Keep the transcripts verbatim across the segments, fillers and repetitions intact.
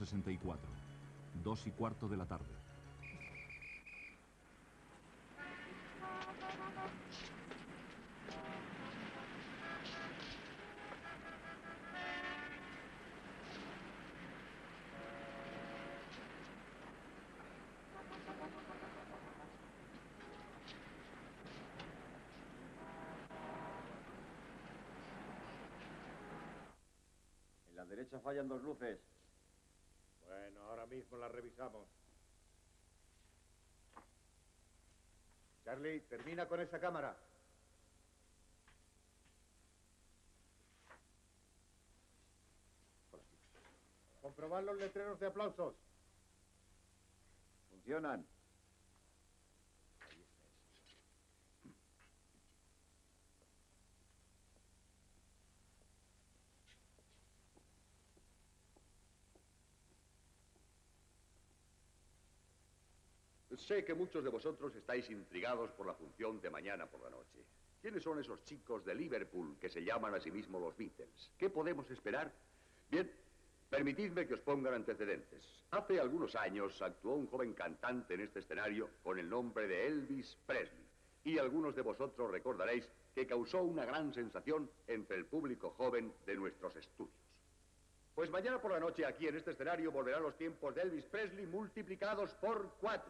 sesenta y cuatro, dos y cuarto de la tarde. En la derecha fallan dos luces. Bueno, ahora mismo las revisamos. Charlie, termina con esa cámara. Comprobar los letreros de aplausos. Funcionan. Sé que muchos de vosotros estáis intrigados por la función de mañana por la noche. ¿Quiénes son esos chicos de Liverpool que se llaman a sí mismos los Beatles? ¿Qué podemos esperar? Bien, permitidme que os pongan antecedentes. Hace algunos años actuó un joven cantante en este escenario con el nombre de Elvis Presley. Y algunos de vosotros recordaréis que causó una gran sensación entre el público joven de nuestros estudios. Pues mañana por la noche aquí en este escenario volverán los tiempos de Elvis Presley multiplicados por cuatro.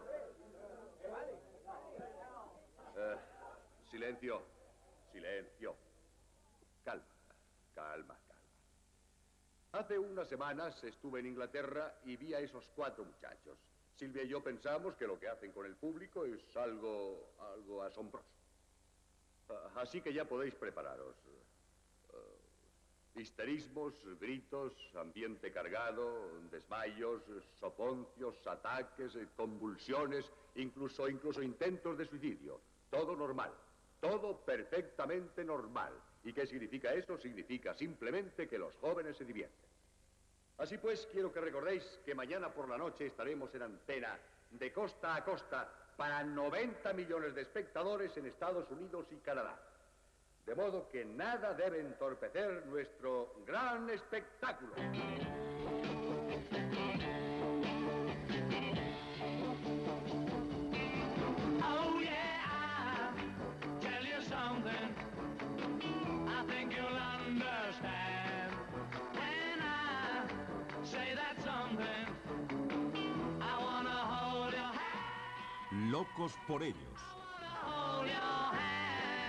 Uh, silencio, silencio. Calma, calma, calma. Hace unas semanas estuve en Inglaterra y vi a esos cuatro muchachos. Silvia y yo pensamos que lo que hacen con el público es algo, algo asombroso. Uh, así que ya podéis prepararos. Uh, Histerismos, gritos, ambiente cargado, desmayos, soponcios, ataques, convulsiones, incluso, incluso intentos de suicidio. Todo normal, todo perfectamente normal. ¿Y qué significa eso? Significa simplemente que los jóvenes se divierten. Así pues, quiero que recordéis que mañana por la noche estaremos en antena de costa a costa para noventa millones de espectadores en Estados Unidos y Canadá. De modo que nada debe entorpecer nuestro gran espectáculo. Oh yeah, I'll tell you something I think you'll understand. When I say that something, I wanna hold your hand. Locos por ellos. I wanna hold your hand.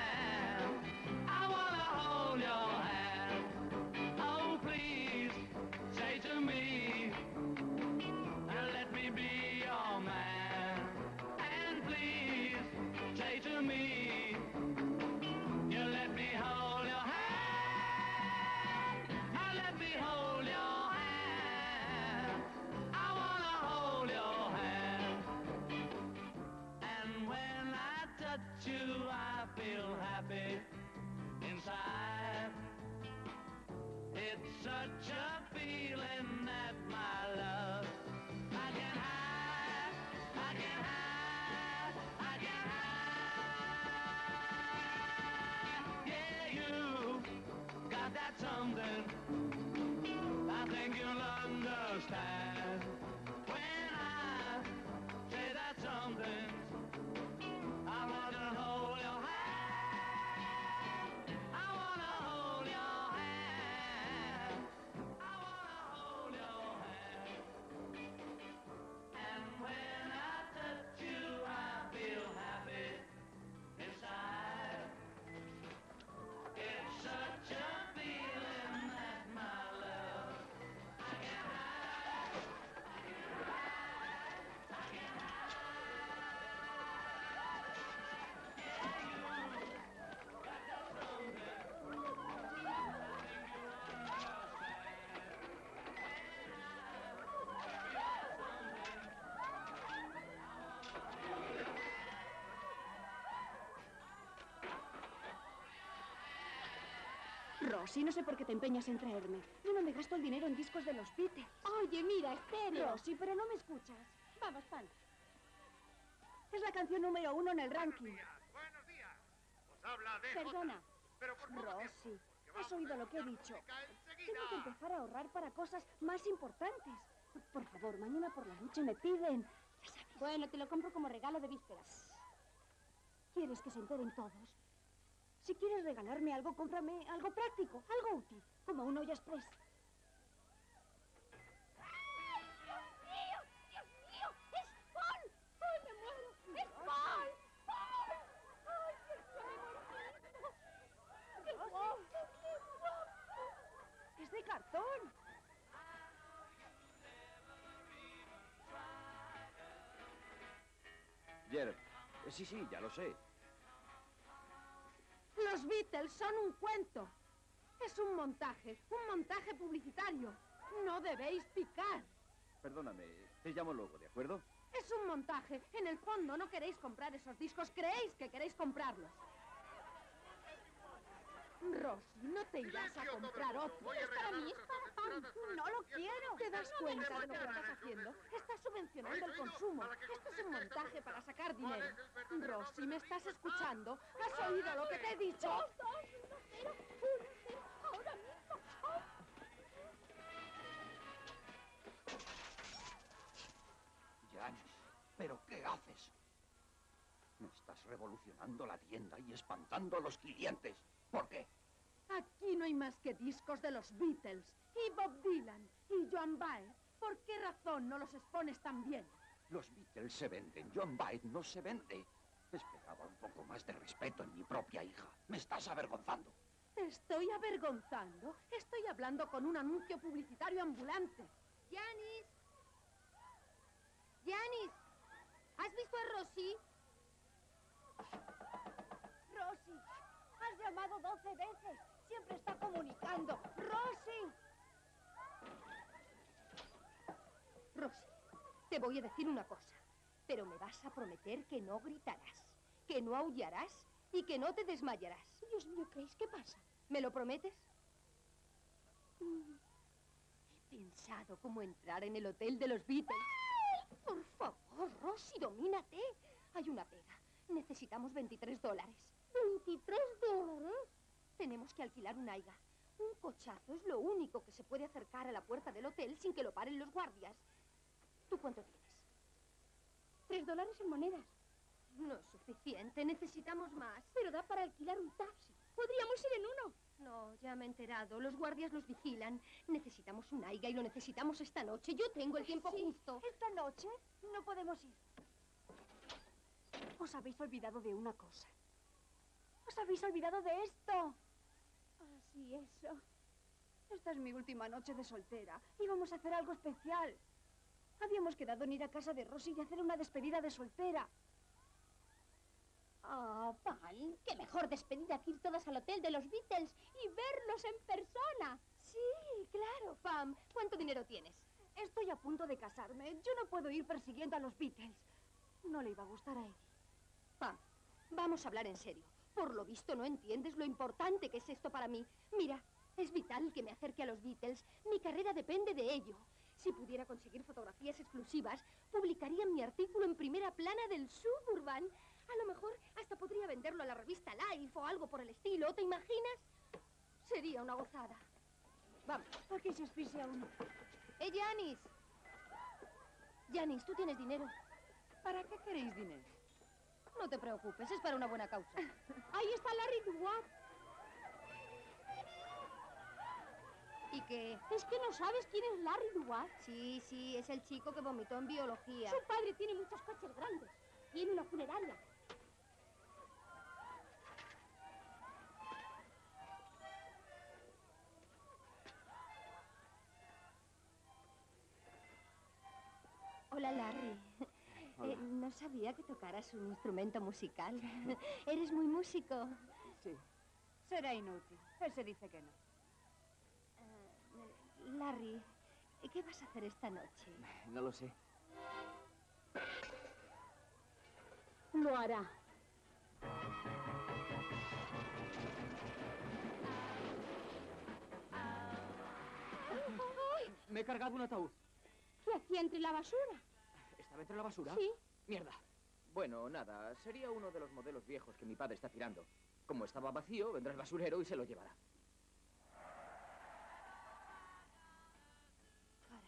Hold your hand. Oh, please say to me, and let me be your man. And please say to me, you let me hold your hand. And let me hold your hand. I wanna hold your hand. And when I touch you, I feel happy inside. It's such a feeling that my love I can hide, I can hide, I can hide. Yeah, you got that something I think you'll understand. When I say that something, I want to hold your hand. Rosy, no sé por qué te empeñas en traerme. Yo no me gasto el dinero en discos de los Beatles. Oye, mira, estéreo. Rosy, pero no me escuchas. Vamos, pan. Es la canción número uno en el ranking. Buenos días, buenos días. Os habla de Perdona. Pero por poco Rosy, tiempo, que ¿has va oído a lo que he hacer dicho? música enseguida. Tengo que empezar a ahorrar para cosas más importantes. Por favor, mañana por la noche me piden. Ya sabes. Bueno, te lo compro como regalo de vísperas. ¿Quieres que se enteren todos? Si quieres regalarme algo, cómprame algo práctico, algo útil, como un olla express. ¡Es de cartón! Jer, eh, sí, sí, ya lo sé. Los Beatles son un cuento. Es un montaje, un montaje publicitario. No debéis picar. Perdóname, te llamo luego, ¿de acuerdo? Es un montaje. En el fondo no queréis comprar esos discos, creéis que queréis comprarlos. Rosy, no te irás a comprar otro. Es para mí, es para Pam. No lo quiero. ¿Te das cuenta de lo que estás haciendo? Estás subvencionando el consumo. Esto es un montaje para sacar dinero. Rosy, ¿me estás escuchando? ¿Has oído lo que te he dicho? Ahora mismo. Janis, ¿pero qué haces? Me estás revolucionando la tienda y espantando a los clientes. ¿Por qué? Aquí no hay más que discos de los Beatles, y Bob Dylan, y Joan Baez. ¿Por qué razón no los expones tan bien? Los Beatles se venden, Joan Baez no se vende. Esperaba un poco más de respeto en mi propia hija. Me estás avergonzando. ¿Te estoy avergonzando? Estoy hablando con un anuncio publicitario ambulante. ¡Janis! ¡Janis! ¿Has visto a Rosy? Rosy, has llamado doce veces. Siempre está comunicando. ¡Rosy! Rosy, te voy a decir una cosa, pero me vas a prometer que no gritarás, que no aullarás y que no te desmayarás. Dios mío, ¿creéis qué pasa? ¿Me lo prometes? Mm. He pensado cómo entrar en el hotel de los Beatles. ¡Ay! Por favor, Rosy, domínate. Hay una pega. Necesitamos veintitrés dólares. ¿veintitrés dólares? Tenemos que alquilar un Aiga. Un cochazo es lo único que se puede acercar a la puerta del hotel sin que lo paren los guardias. ¿Tú cuánto tienes? Tres dólares en monedas. No es suficiente, necesitamos más. Pero da para alquilar un taxi. Podríamos ir en uno. No, ya me he enterado. Los guardias nos vigilan. Necesitamos un Aiga y lo necesitamos esta noche. Yo tengo el tiempo Sí, justo. Esta noche no podemos ir. Os habéis olvidado de una cosa. Os habéis olvidado de esto. Así, eso. Esta es mi última noche de soltera. Y vamos a hacer algo especial. Habíamos quedado en ir a casa de Rosy y hacer una despedida de soltera. Ah, Pam, qué mejor despedida que ir todas al hotel de los Beatles y verlos en persona. Sí, claro. Pam, ¿cuánto dinero tienes? Estoy a punto de casarme. Yo no puedo ir persiguiendo a los Beatles. No le iba a gustar a Eddie. Pam, vamos a hablar en serio. Por lo visto no entiendes lo importante que es esto para mí. Mira, es vital que me acerque a los Beatles. Mi carrera depende de ello. Si pudiera conseguir fotografías exclusivas, publicaría mi artículo en primera plana del Suburban. A lo mejor hasta podría venderlo a la revista Life o algo por el estilo. ¿Te imaginas? Sería una gozada. Vamos. ¿Por qué se asfixia uno? ¡Eh, Janis! Janis, tú tienes dinero. ¿Para qué queréis dinero? No te preocupes, es para una buena causa. Ahí está Larry Duwat. ¿Y qué? ¿Es que no sabes quién es Larry Duwat? Sí, sí, es el chico que vomitó en biología. Su padre tiene muchos coches grandes. Tiene una funeraria. Hola, Larry. Hola. Eh, no sabía que tocaras un instrumento musical. ¿Eres muy músico? Sí. Será inútil. Él se dice que no. Uh, Larry, ¿qué vas a hacer esta noche? No lo sé. Lo hará. Me he cargado un ataúd. ¿Qué hacía entre la basura? ¿Estaba entre la basura? Sí. Mierda. Bueno, nada. Sería uno de los modelos viejos que mi padre está tirando. Como estaba vacío, vendrá el basurero y se lo llevará. Caray, Larry.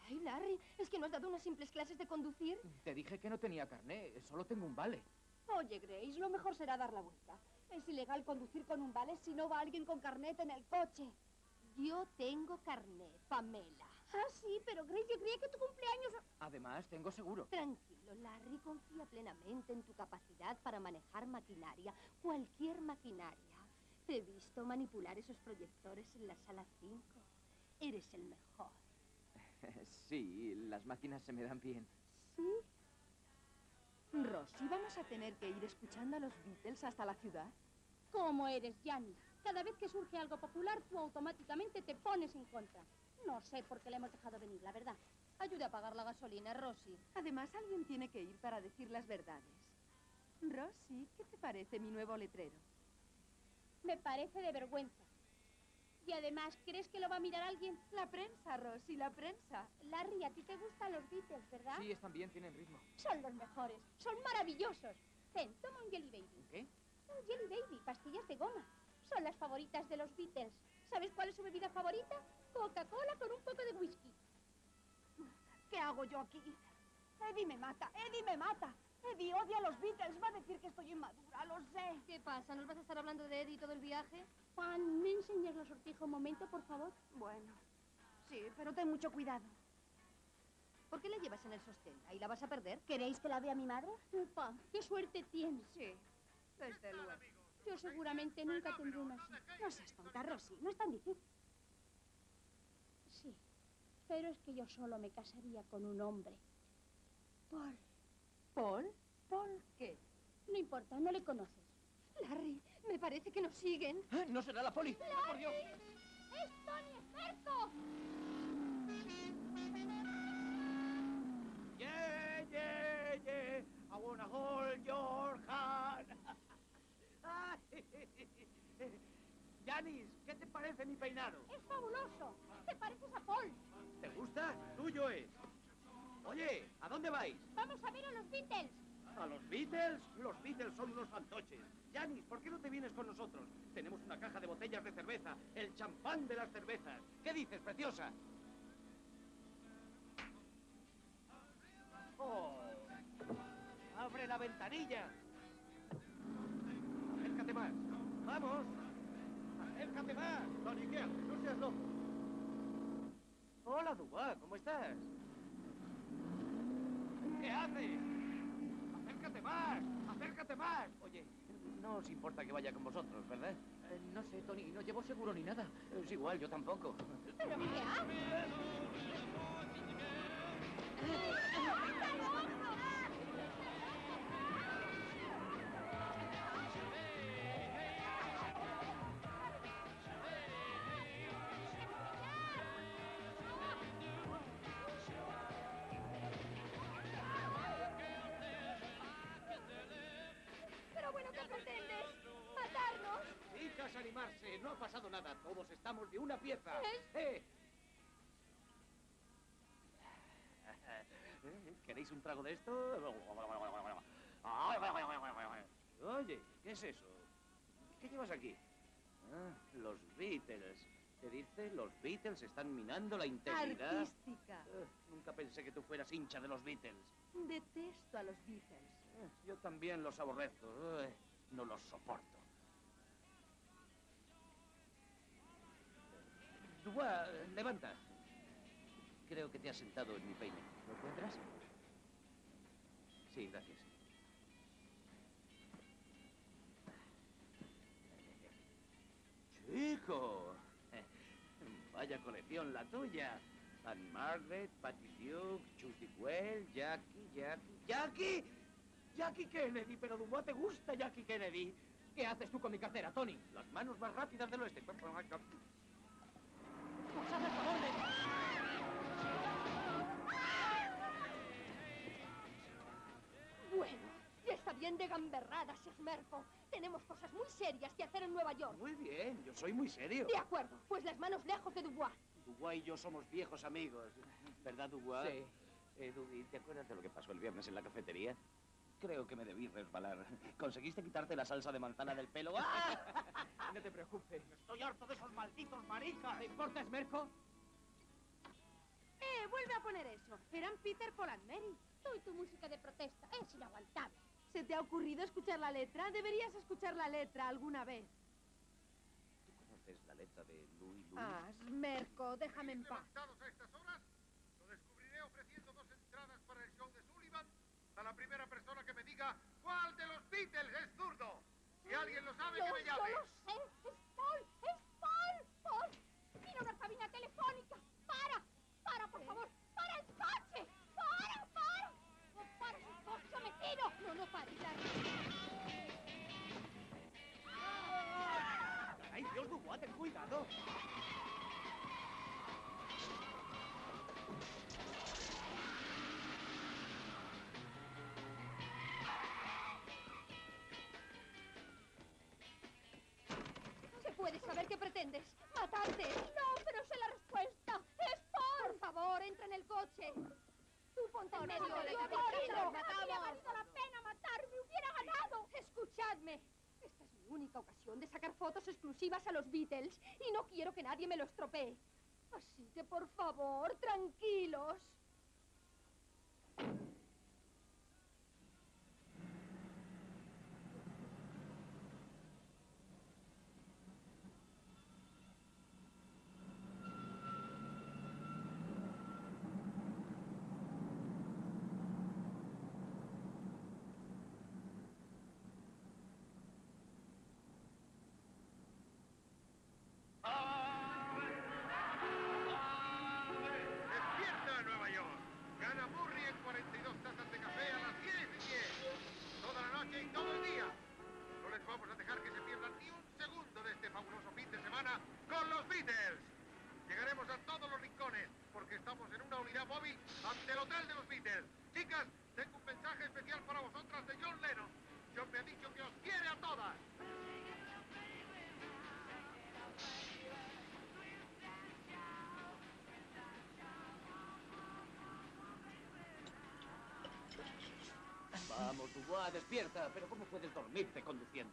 Larry, ¿es que no has dado unas simples clases de conducir? Te dije que no tenía carné, solo tengo un vale. Oye, Grace, lo mejor será dar la vuelta. Es ilegal conducir con un vale si no va alguien con carnet en el coche. Yo tengo carné, Pamela. Ah, sí, pero Grace, yo creía que tu cumpleaños... Además, tengo seguro. Tranquilo, Larry, confía plenamente en tu capacidad para manejar maquinaria, cualquier maquinaria. Te he visto manipular esos proyectores en la sala cinco. Eres el mejor. Sí, las máquinas se me dan bien. ¿Sí? Rosy, ¿vamos a tener que ir escuchando a los Beatles hasta la ciudad? ¿Cómo eres, Janis? Cada vez que surge algo popular, tú automáticamente te pones en contra. No sé por qué le hemos dejado venir, la verdad. Ayude a pagar la gasolina, Rosy. Además, alguien tiene que ir para decir las verdades. Rosy, ¿qué te parece mi nuevo letrero? Me parece de vergüenza. Y además, ¿crees que lo va a mirar alguien? La prensa, Rosy, la prensa. Larry, a ti te gustan los Beatles, ¿verdad? Sí, están bien, tienen ritmo. Son los mejores, son maravillosos. Ten, toma un Jelly Baby. ¿Qué? Un Jelly Baby, pastillas de goma. Son las favoritas de los Beatles. ¿Sabes cuál es su bebida favorita? Coca-Cola con un poco de whisky. ¿Qué hago yo aquí? Eddie me mata, Eddie me mata. Eddie odia a los Beatles, va a decir que estoy inmadura, lo sé. ¿Qué pasa? ¿Nos vas a estar hablando de Eddie todo el viaje? Juan, ¿me enseñas la sortija un momento, por favor? Bueno, sí, pero ten mucho cuidado. ¿Por qué la llevas en el sostén? ¿Ahí la vas a perder? ¿Queréis que la vea mi madre? Upa, qué suerte tienes. Sí, desde luego. Yo seguramente nunca tendré una así. No seas tonta, Rosy, no es tan difícil. Sí, pero es que yo solo me casaría con un hombre. Paul. ¿Paul? ¿Paul qué? No importa, no le conoces. Larry, me parece que nos siguen. ¿Eh? ¿No será la poli? ¡Larry! ¡Por Dios! ¡Es Tony Esperco! Yeah, yeah, yeah, I wanna hold your hand. Janis, ¿qué te parece mi peinado? ¡Es fabuloso! ¡Te pareces a Paul! ¿Te gusta? Tuyo es. Oye, ¿a dónde vais? ¡Vamos a ver a los Beatles! ¿A los Beatles? Los Beatles son unos fantoches. Janis, ¿por qué no te vienes con nosotros? Tenemos una caja de botellas de cerveza, el champán de las cervezas. ¿Qué dices, preciosa? ¡Oh! ¡Abre la ventanilla! Acércate más. ¡Vamos! ¡Acércate más! Tony, ¿qué haces? No seas loco. Hola, Dubois, ¿cómo estás? ¿Qué haces? ¡Acércate más! ¡Acércate más! Oye, no os importa que vaya con vosotros, ¿verdad? Eh, no sé, Tony, no llevo seguro ni nada. Es igual, yo tampoco. ¿Pero qué haces? Pero bueno, ¿qué pretendes? ¿Matarnos? Hijas, animarse. No ha pasado nada. Todos estamos de una pieza. ¿Eh? ¿Queréis un trago de esto? Oye, ¿qué es eso? ¿Qué llevas aquí? Ah, los Beatles. ¿Qué dice? Los Beatles están minando la integridad. Artística. Eh, nunca pensé que tú fueras hincha de los Beatles. Detesto a los Beatles. Eh, yo también los aborrezco. Eh, no los soporto. Dubois, levanta. Creo que te has sentado en mi peine. ¿Lo encuentras? Sí, gracias. ¡Chico! Vaya colección la tuya. Anne Margaret, Patty Duke, Judy Well, Jackie, Jackie... ¡Jackie! ¡Jackie Kennedy! Pero Dubois, ¿te gusta Jackie Kennedy? ¿Qué haces tú con mi cartera, Tony? Las manos más rápidas del oeste. Pues haz el favor de... Bueno, ya está bien de gamberradas, Esmerco. Tenemos cosas muy serias que hacer en Nueva York. Muy bien, yo soy muy serio. De acuerdo, pues las manos lejos de Dubois. Dubois y yo somos viejos amigos. ¿Verdad, Dubois? Sí. Eh, Dudy, ¿te acuerdas de lo que pasó el viernes en la cafetería? Creo que me debí resbalar. ¿Conseguiste quitarte la salsa de manzana del pelo? ¡Ah! No te preocupes. Estoy harto de esos malditos maricas. ¿Te importa, Esmerco? ¡Eh, vuelve a poner eso! eso? Eran Peter, Paul and Mary. Tú y tu música de protesta es inaguantable. ¿Se te ha ocurrido escuchar la letra? Deberías escuchar la letra alguna vez. ¿Tú conoces la letra de Louis Louis? Ah, Merco, déjame en paz. ¿Levantados a estas horas? Lo descubriré ofreciendo dos entradas para el show de Sullivan a la primera persona que me diga cuál de los Beatles es zurdo. Si alguien lo sabe, Yo, que me llame. yo lo sé. Es Paul. Es Paul. Paul. Mira una cabina telefónica. Para. Para, por favor. Para el coche. Para, para. No pares el coche, sometido. No, no pares. ¡Ay, Dios, Dubois, ten cuidado! ¿Se puede saber qué pretendes? ¿Matarte? No, pero sé la respuesta. ¡Es Paul! Por favor, entra en el coche. Tú ponte en medio. favor, ¡Yo hay que no decir que quiero! nos matamos. ¡Habría valido la pena matarme! ¡Hubiera ganado! Escuchadme. Esta es mi única ocasión de sacar fotos exclusivas a los Beatles y no quiero que nadie me lo estropee. Así que, por favor, tranquilos. Despierta Nueva York. Gana Murray en cuarenta y dos tazas de café a las diez y diez. Toda la noche y todo el día. No les vamos a dejar que se pierdan ni un segundo de este fabuloso fin de semana con los Beatles. Llegaremos a todos los rincones porque estamos en una unidad móvil ante el hotel de los Beatles. Chicas, tengo un mensaje especial para vosotras de John Lennon. John me ha dicho que os quiere a todas. Vamos, Dubois, despierta. Pero ¿cómo puedes dormirte conduciendo?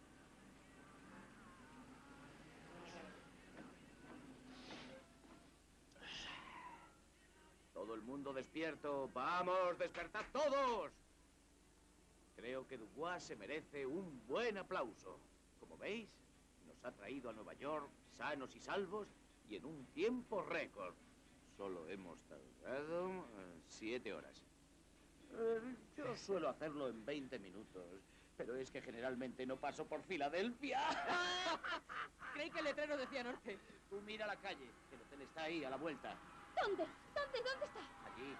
Todo el mundo despierto. ¡Vamos, despertad todos! Creo que Dubois se merece un buen aplauso. Como veis, nos ha traído a Nueva York sanos y salvos y en un tiempo récord. Solo hemos tardado eh, siete horas. Eh, yo suelo hacerlo en veinte minutos, pero es que generalmente no paso por Filadelfia. Creí que el letrero decía norte. Tú mira la calle, que el hotel está ahí, a la vuelta. ¿Dónde? ¿Dónde? ¿Dónde está? Allí.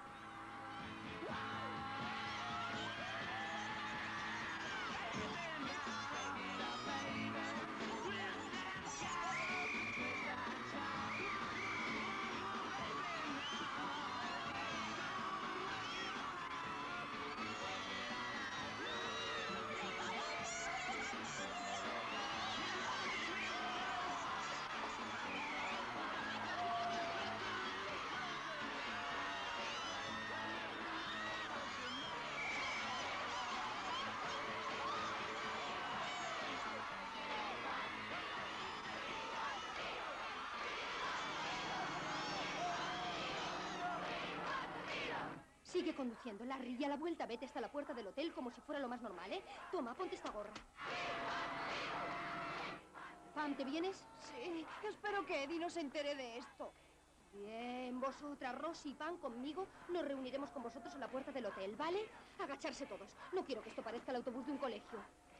Sigue conduciendo, Larry, y a la vuelta vete hasta la puerta del hotel como si fuera lo más normal, ¿eh? Toma, ponte esta gorra. Pam, ¿te vienes? Sí, espero que Eddie no se entere de esto. Bien, vosotras, Rosy y Pam, conmigo, nos reuniremos con vosotros en la puerta del hotel, ¿vale? Agacharse todos. No quiero que esto parezca el autobús de un colegio.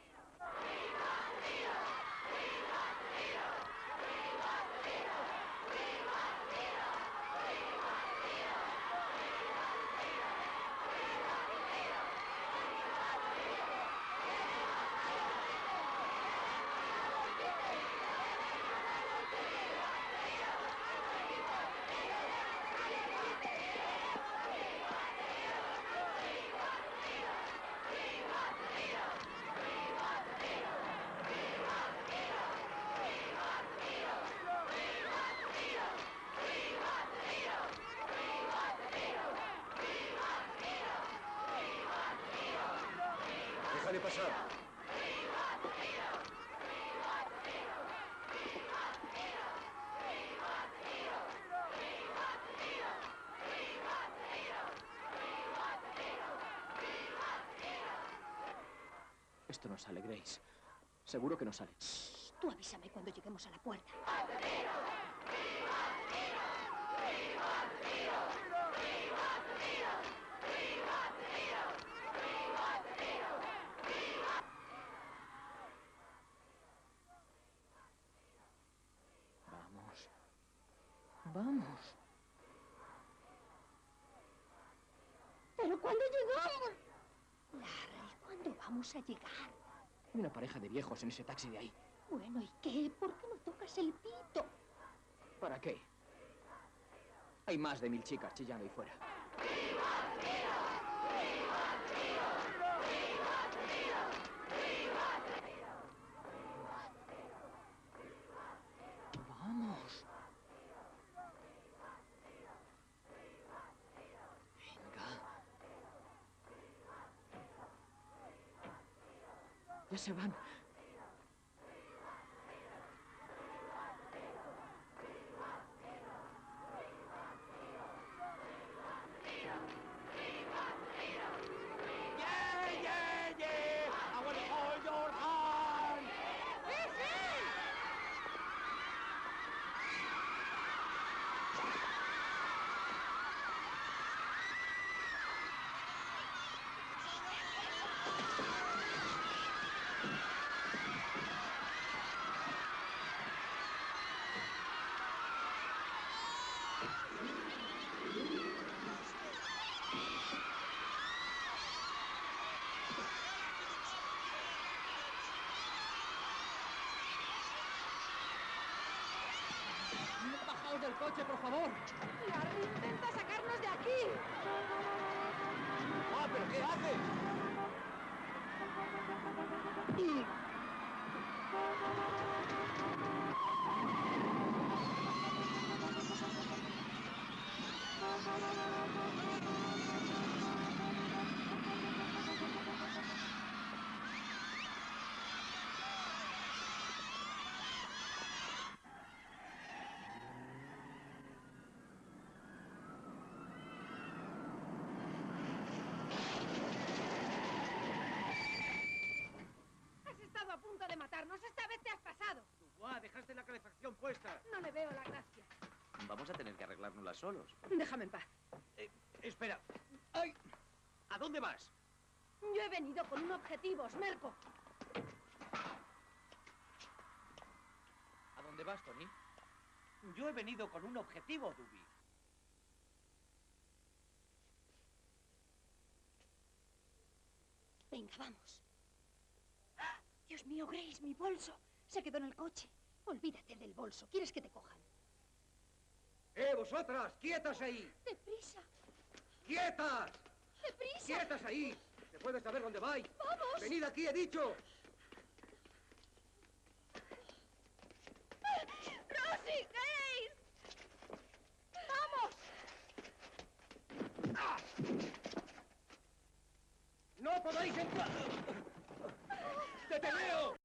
Déjale pasar. Esto no sale, Grace. Seguro que no sale. Shh, tú avísame cuando lleguemos a la puerta. Vamos. Vamos. ¿Pero cuándo llegamos? Larry, ¿cuándo vamos a llegar? Hay una pareja de viejos en ese taxi de ahí. Bueno, ¿y qué? ¿Por qué no tocas el pito? ¿Para qué? Hay más de mil chicas chillando ahí fuera. Vamos. Venga. Ya se van. ¡Bajaos del coche, por favor! Larry, intenta sacarnos de aquí. ¡Ah, pero qué haces! Has estado a punto de matarnos. Esta vez te has pasado. ¡Guau! Dejaste la calefacción puesta. No le veo la gracia. Vamos a tener que arreglárnoslas solos. Déjame en paz. Eh, espera. ¡Ay! ¿A dónde vas? Yo he venido con un objetivo, Smerko. ¿A dónde vas, Tony? Yo he venido con un objetivo, Duby. Venga, vamos. ¡Ah! Dios mío, Grace, mi bolso. Se quedó en el coche. Olvídate del bolso. ¿Quieres que te cojan? ¡Eh, vosotras! ¡Quietas ahí! ¡Deprisa! ¡Quietas! ¡Deprisa! ¡Quietas ahí! ¿Se puede saber dónde vais? ¡Vamos! ¡Venid aquí, he dicho! ¡Rosie! ¡Grace! ¡Vamos! ¡Ah! ¡No podéis entrar! ¡Deteneo!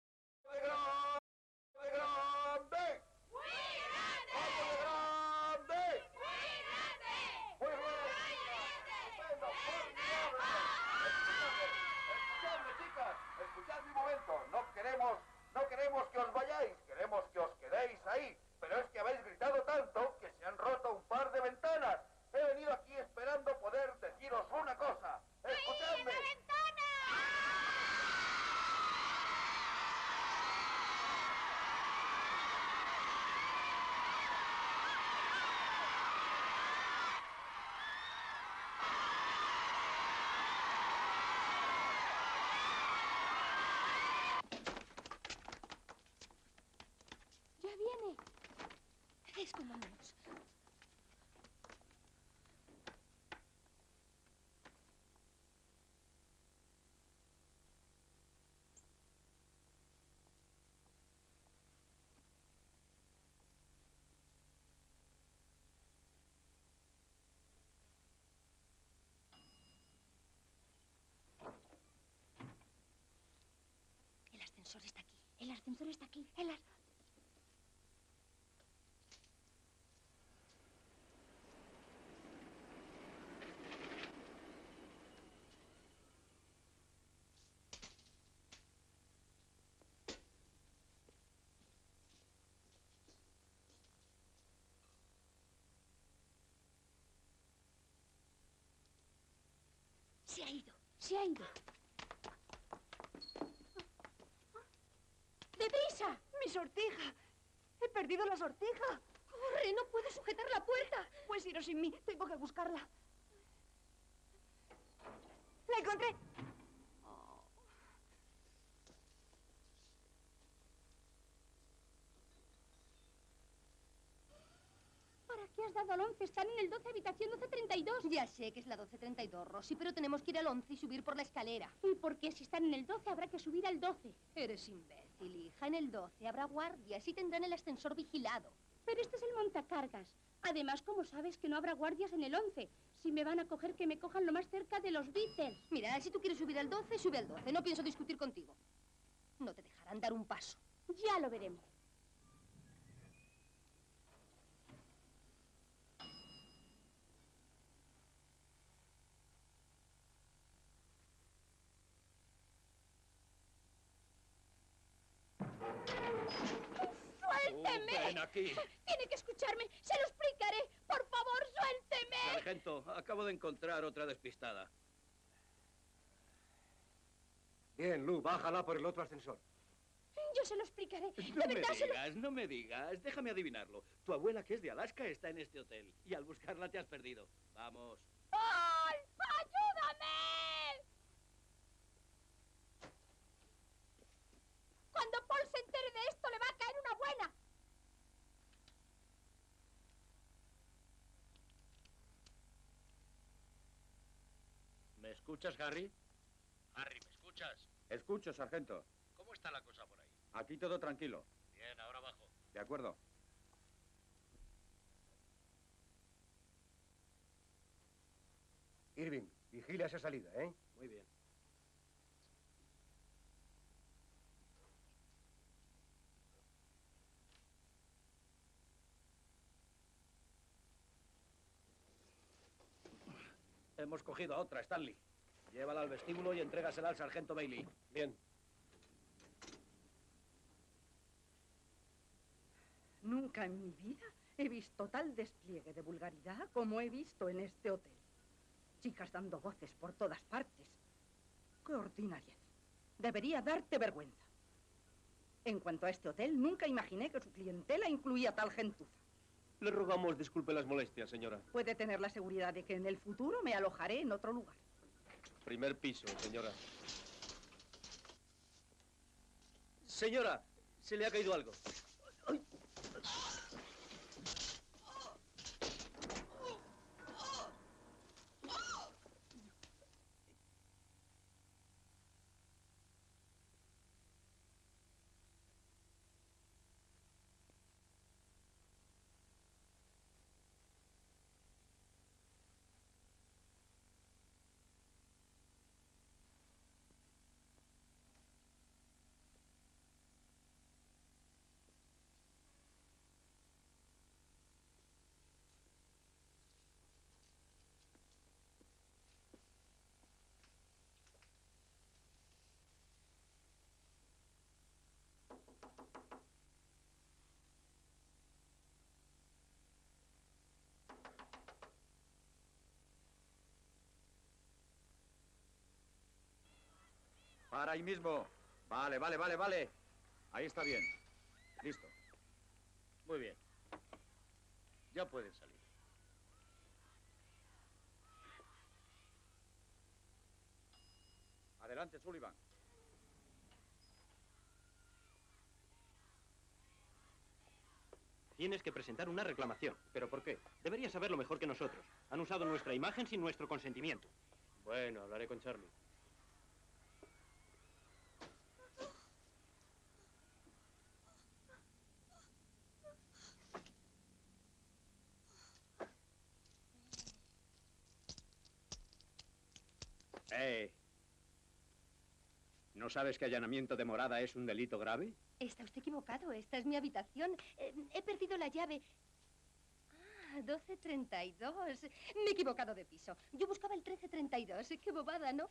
Escuchad mi momento, no queremos, no queremos que os vayáis, queremos que os quedéis ahí, pero es que habéis gritado tanto que se han roto un par de ventanas. He venido aquí esperando poder deciros una cosa. Escuchadme. ¡Ya viene! Escondámonos. El ascensor está aquí. El ascensor está aquí. El as... Se ha ido, se ha ido. ¡Deprisa! ¡Mi sortija! ¡He perdido la sortija! ¡Corre! ¡No puedes sujetar la puerta! Pues iros sin mí. Tengo que buscarla. ¡La encontré! ¿Para qué has dado al once? Están en el doce, habitación doce treinta y dos. Ya sé que es la doce treinta y dos, Rosy, pero tenemos que ir al once y subir por la escalera. ¿Y por qué si están en el doce habrá que subir al doce? Eres imbécil, hija. En el doce habrá guardias y tendrán el ascensor vigilado. Pero este es el montacargas. Además, ¿cómo sabes que no habrá guardias en el once? Si me van a coger, que me cojan lo más cerca de los Beatles. Mira, si tú quieres subir al doce, sube al doce. No pienso discutir contigo. No te dejarán dar un paso. Ya lo veremos. ¡Suélteme! Ven aquí. Tiene que escucharme. Se lo explicaré. Por favor, suélteme. Sargento, acabo de encontrar otra despistada. Bien, Lou, bájala por el otro ascensor. Yo se lo explicaré. No De me verdad se lo... digas, no me digas. Déjame adivinarlo. Tu abuela, que es de Alaska, está en este hotel. Y al buscarla te has perdido. Vamos. ¡Paul! ¡Ayúdame! Cuando Paul se entere de esto, le va a caer una buena. ¿Me escuchas, Harry? Harry, ¿me escuchas? Escucho, sargento. ¿Cómo está la cosa por ahí? Aquí todo tranquilo. Bien, ahora abajo. De acuerdo. Irving, vigila esa salida, ¿eh? Muy bien. Hemos cogido a otra, Stanley. Llévala al vestíbulo y entrégasela al sargento Bailey. Bien. Nunca en mi vida he visto tal despliegue de vulgaridad como he visto en este hotel. Chicas dando voces por todas partes. ¡Qué ordinariedad! Debería darte vergüenza. En cuanto a este hotel, nunca imaginé que su clientela incluía tal gentuza. Le rogamos disculpe las molestias, señora. Puede tener la seguridad de que en el futuro me alojaré en otro lugar. Primer piso, señora. Señora, se le ha caído algo. ¡Ay! Para ahí mismo. Vale, vale, vale, vale. Ahí está bien. Listo. Muy bien. Ya pueden salir. Adelante, Sullivan. Tienes que presentar una reclamación. ¿Pero por qué? Deberías saberlo mejor que nosotros. Han usado nuestra imagen sin nuestro consentimiento. Bueno, hablaré con Charlie. Eh, ¿no sabes que allanamiento de morada es un delito grave? Está usted equivocado. Esta es mi habitación. Eh, he perdido la llave. Ah, doce treinta y dos. Me he equivocado de piso. Yo buscaba el trece treinta y dos. Qué bobada, ¿no?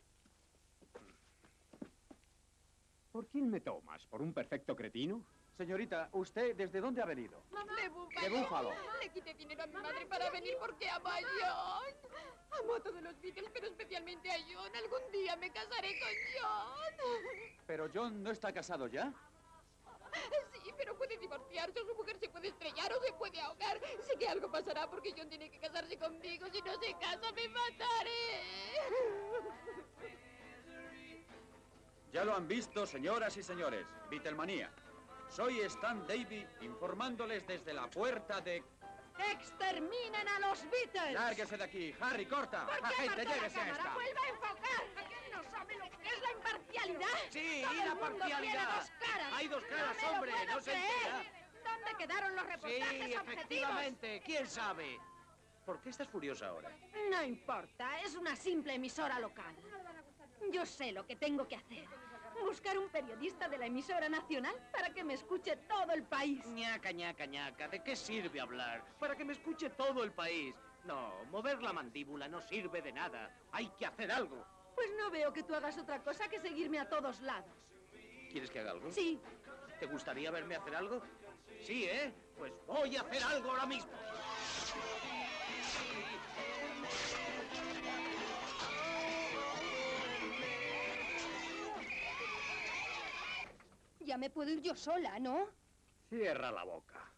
¿Por quién me tomas? ¿Por un perfecto cretino? Señorita, ¿usted desde dónde ha venido? De Búfalo. De Búfalo. Le quité dinero a mi madre para venir porque ama a John. Amo a todos los Beatles, pero especialmente a John. Algún día me casaré con John. ¿Pero John no está casado ya? Sí, pero puede divorciarse, su mujer se puede estrellar o se puede ahogar. Sé que algo pasará porque John tiene que casarse conmigo. Si no se casa, me mataré. Ya lo han visto, señoras y señores. Beatlemanía. Soy Stan Davy, informándoles desde la puerta de... ¡Exterminen a los Beatles! ¡Lárguese de aquí! ¡Harry, corta! ¿Por qué ¡Agente, marcha la llévese a cámara? esta! ¡Vuelva a enfocar! ¿Quién no sabe lo que es la imparcialidad? Sí, Todo y el la mundo parcialidad. tiene dos caras. Hay dos caras, no me lo hombre, puedo no se creer. entera. ¿Dónde quedaron los Sí, reportajes objetivos? efectivamente. ¿Quién sabe? ¿Por qué estás furiosa ahora? No importa, es una simple emisora local. Yo sé lo que tengo que hacer. Buscar un periodista de la emisora nacional para que me escuche todo el país. Ñaca, ñaca, ñaca. ¿De qué sirve hablar? Para que me escuche todo el país. No, mover la mandíbula no sirve de nada. Hay que hacer algo. Pues no veo que tú hagas otra cosa que seguirme a todos lados. ¿Quieres que haga algo? Sí. ¿Te gustaría verme hacer algo? Sí, ¿eh? Pues voy a hacer algo ahora mismo. Ya me puedo ir yo sola, ¿no? Cierra la boca.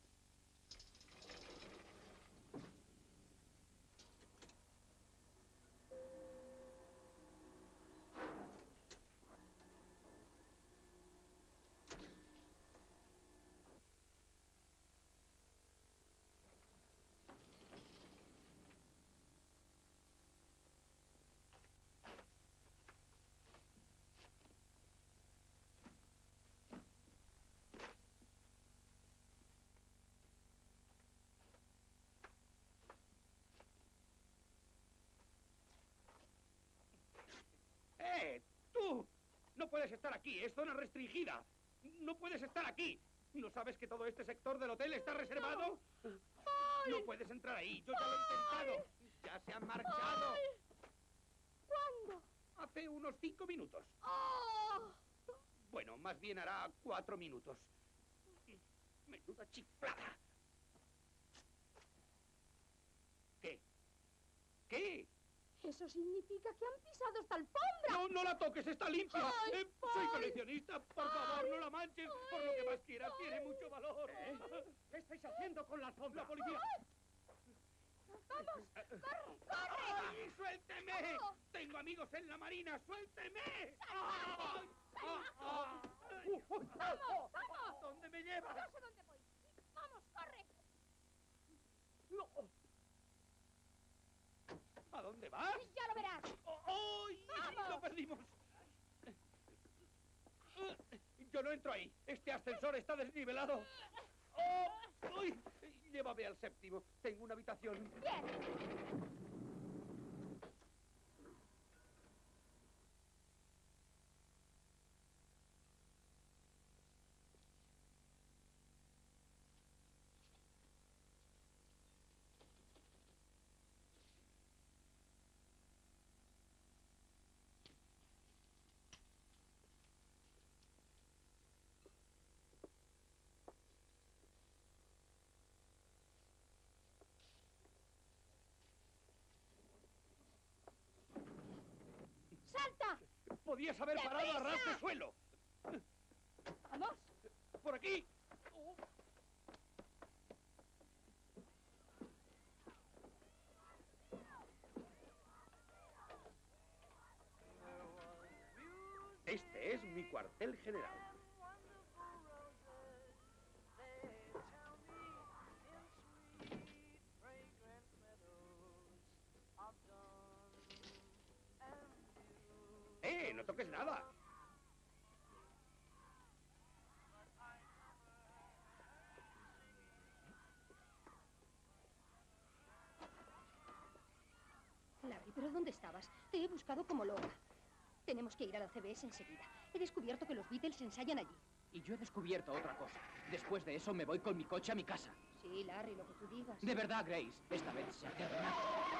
¡Eh! ¡Tú! No puedes estar aquí, es zona restringida. No puedes estar aquí. ¿No sabes que todo este sector del hotel está reservado? No, no puedes entrar ahí, yo ya lo he intentado. Ya se han marchado. Ay. ¿Cuándo? Hace unos cinco minutos. Oh. Bueno, más bien hará cuatro minutos. Menuda chiflada. ¿Qué? ¿Qué? Eso significa que han pisado esta alfombra. No, no la toques, está limpia. Ay, Eh, soy ay. coleccionista, por favor, no la manches. Por lo que más quieras, tiene mucho valor. ¿Eh? ¿Qué estáis haciendo con la alfombra? La policía. ¡Vamos! ¡Corre! ¡Corre! ¡Ay, suélteme! ¡Vamos! Tengo amigos en la marina, suélteme. ¡Sálvame! ¡Ay! ¡Vamos! ¡Vamos! ¿Dónde me llevas? No sé dónde voy. ¡Vamos, corre! No. ¿A dónde vas? ¡Ya lo verás! ¡Ay! ¡Vamos! ¡Lo perdimos! Yo no entro ahí. Este ascensor está desnivelado. ¡Oh! ¡Uy! Llévame al séptimo. Tengo una habitación. ¡Bien! ¡Salta! Podías haber parado a ras de suelo. ¡Vamos! ¡Por aquí! Este es mi cuartel general. ¡Eh! ¡No toques nada! Larry, ¿pero dónde estabas? Te he buscado como loca. Tenemos que ir a la C B S enseguida. He descubierto que los Beatles ensayan allí. Y yo he descubierto otra cosa. Después de eso me voy con mi coche a mi casa. Sí, Larry, lo que tú digas. De verdad, Grace. Esta vez se ha terminado.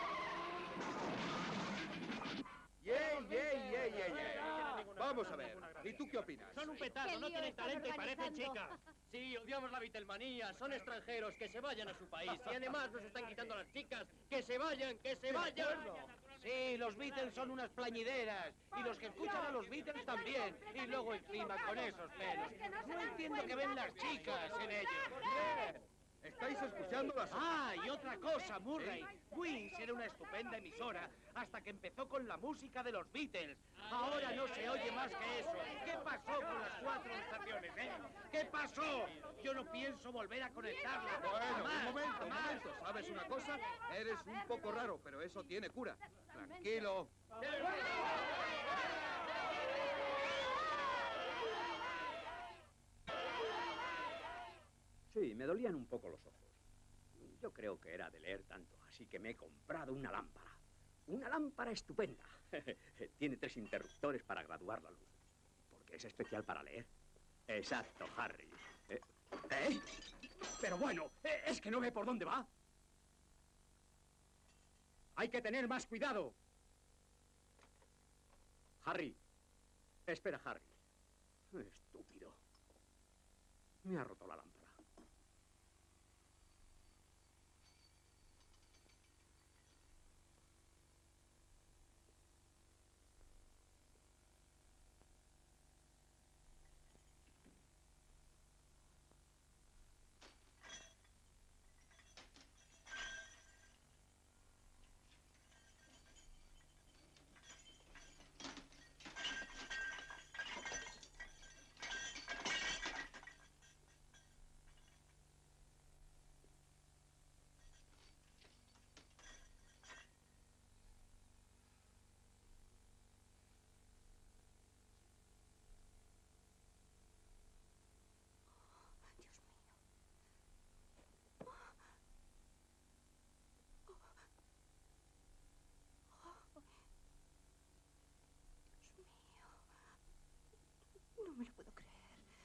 ¡Yey, yey, yey, yey, yey! Vamos a ver. ¿Y tú qué opinas? Son un petardo, no tienen talento y parecen chicas. Sí, odiamos la Beatlemanía. Son extranjeros, que se vayan a su país. Y además nos están quitando a las chicas. ¡Que se vayan, que se vayan! Sí, los Beatles son unas plañideras. Y los que escuchan a los Beatles también. Y luego encima con esos pelos. No entiendo que ven las chicas en ellos. ¿Estáis escuchando las... Ah, y otra cosa, Murray. Wings era una estupenda emisora hasta que empezó con la música de los Beatles. Ahora no se oye más que eso. ¿Qué pasó con las cuatro estaciones, eh? ¿Qué pasó? Yo no pienso volver a conectarla. Bueno, Jamás, un momento, un jamás. momento. ¿Sabes una cosa? Eres un poco raro, pero eso tiene cura. Tranquilo. Sí, me dolían un poco los ojos. Yo creo que era de leer tanto, así que me he comprado una lámpara. Una lámpara estupenda. Tiene tres interruptores para graduar la luz. Porque es especial para leer. Exacto, Harry. ¿Eh? ¿Eh? Pero bueno, eh, es que no ve por dónde va. Hay que tener más cuidado. Harry. Espera, Harry. Estúpido. Me ha roto la lámpara. No me lo puedo creer.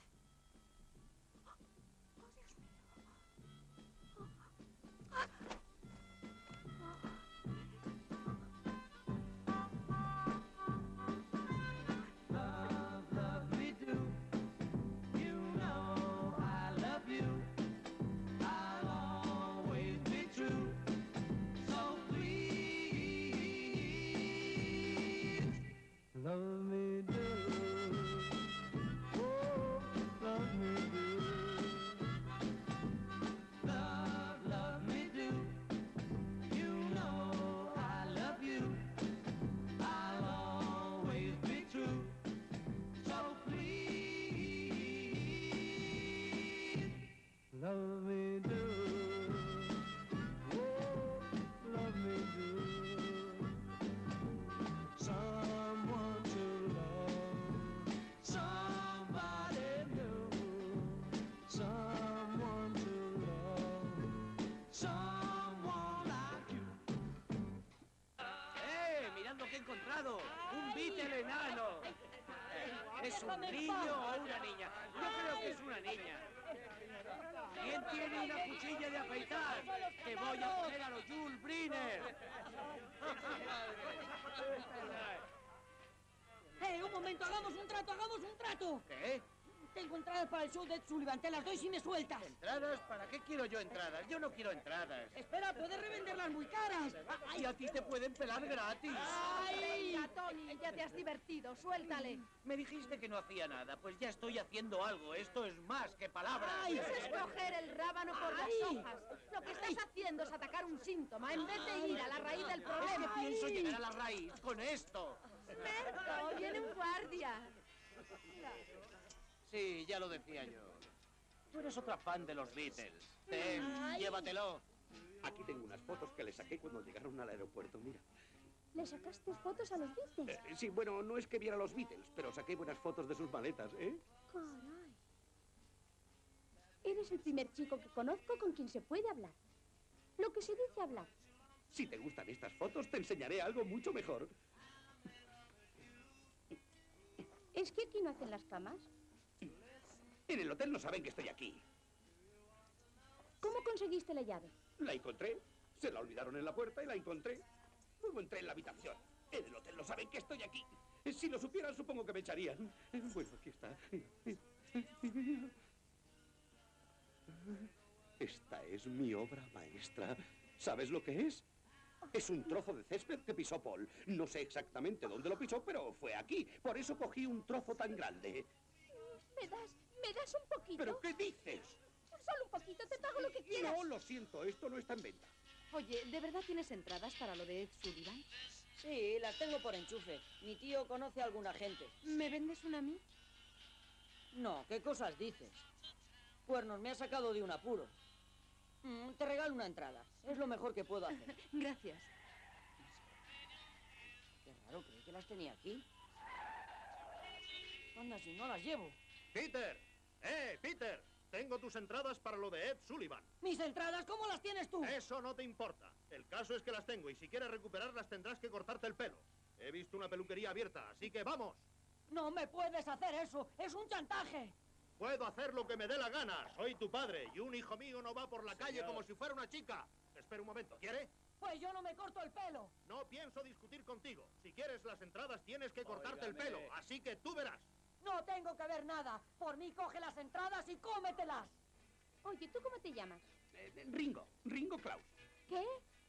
Love, love me do. You know I love you. I'll always be true. So please, love me do. Oh, love me do. Love, love me do. You know I love you. I'll always be true. So please, love me do. Oh, love me do. Someone to love, somebody new. Someone to love, someone like you. ¡Eh! ¡Mirad lo que he encontrado! ¡Un Beatle enano! ¿Es un niño o una niña? Yo creo que es una niña. ¿Quién tiene una cuchilla de afeitar? ¡Te voy a poner a los Jules Briner! ¡Eh, un momento! ¡Hagamos un trato! ¡Hagamos un trato! ¿Qué? Tengo entradas para el show de Ed Sullivan. Te las doy si me sueltas. ¿Entradas? ¿Para qué quiero yo entradas? Yo no quiero entradas. Espera, puedes revenderlas muy caras. Y a ti te pueden pelar gratis. ¡Ay! Venga, Tony, ya te has divertido. Suéltale. Me dijiste que no hacía nada. Pues ya estoy haciendo algo. Esto es más que palabras. Ay, es escoger el rábano por las Ay. hojas. Lo que estás haciendo es atacar un síntoma en vez de ir a la raíz del Es problema. que pienso llegar a la raíz con esto. Berto, viene un guardia. Sí, ya lo decía yo. Tú eres otra fan de los Beatles. Ten, Ay. llévatelo. Aquí tengo unas fotos que le saqué cuando llegaron al aeropuerto, mira. ¿Le sacaste fotos a los Beatles? Eh, sí, bueno, no es que viera los Beatles, pero saqué buenas fotos de sus maletas, ¿eh? Caray. Eres el primer chico que conozco con quien se puede hablar. Lo que se dice hablar. Si te gustan estas fotos, te enseñaré algo mucho mejor. ¿Es que aquí no hacen las camas? En el hotel no saben que estoy aquí. ¿Cómo conseguiste la llave? La encontré. Se la olvidaron en la puerta y la encontré. Luego entré en la habitación. En el hotel no saben que estoy aquí. Si lo supieran, supongo que me echarían. Bueno, aquí está. Esta es mi obra maestra. ¿Sabes lo que es? Es un trozo de césped que pisó Paul. No sé exactamente dónde lo pisó, pero fue aquí. Por eso cogí un trozo tan grande. ¿Me das, me das un poquito? ¿Pero qué dices? Solo un poquito, te pago lo que quieras. No, lo siento, esto no está en venta. Oye, ¿de verdad tienes entradas para lo de Ed Sullivan? Sí, las tengo por enchufe. Mi tío conoce a alguna gente. ¿Me vendes una a mí? No, ¿qué cosas dices? Cuernos, me ha sacado de un apuro. Mm, te regalo una entrada. Es lo mejor que puedo hacer. Gracias. Qué raro, creí que las tenía aquí. Anda, si no las llevo. ¡Peter! ¡Eh, Peter! Tengo tus entradas para lo de Ed Sullivan. ¿Mis entradas? ¿Cómo las tienes tú? Eso no te importa. El caso es que las tengo y si quieres recuperarlas tendrás que cortarte el pelo. He visto una peluquería abierta, así que vamos. No me puedes hacer eso. Es un chantaje. Puedo hacer lo que me dé la gana. Soy tu padre y un hijo mío no va por la calle como si fuera una chica. Espera un momento, ¿quiere? Pues yo no me corto el pelo. No pienso discutir contigo. Si quieres las entradas tienes que cortarte el Óigame. pelo, así que tú verás. No tengo que ver nada. Por mí coge las entradas y cómetelas. Oye, ¿tú cómo te llamas? Eh, Ringo, Ringo Klaus. ¿Qué?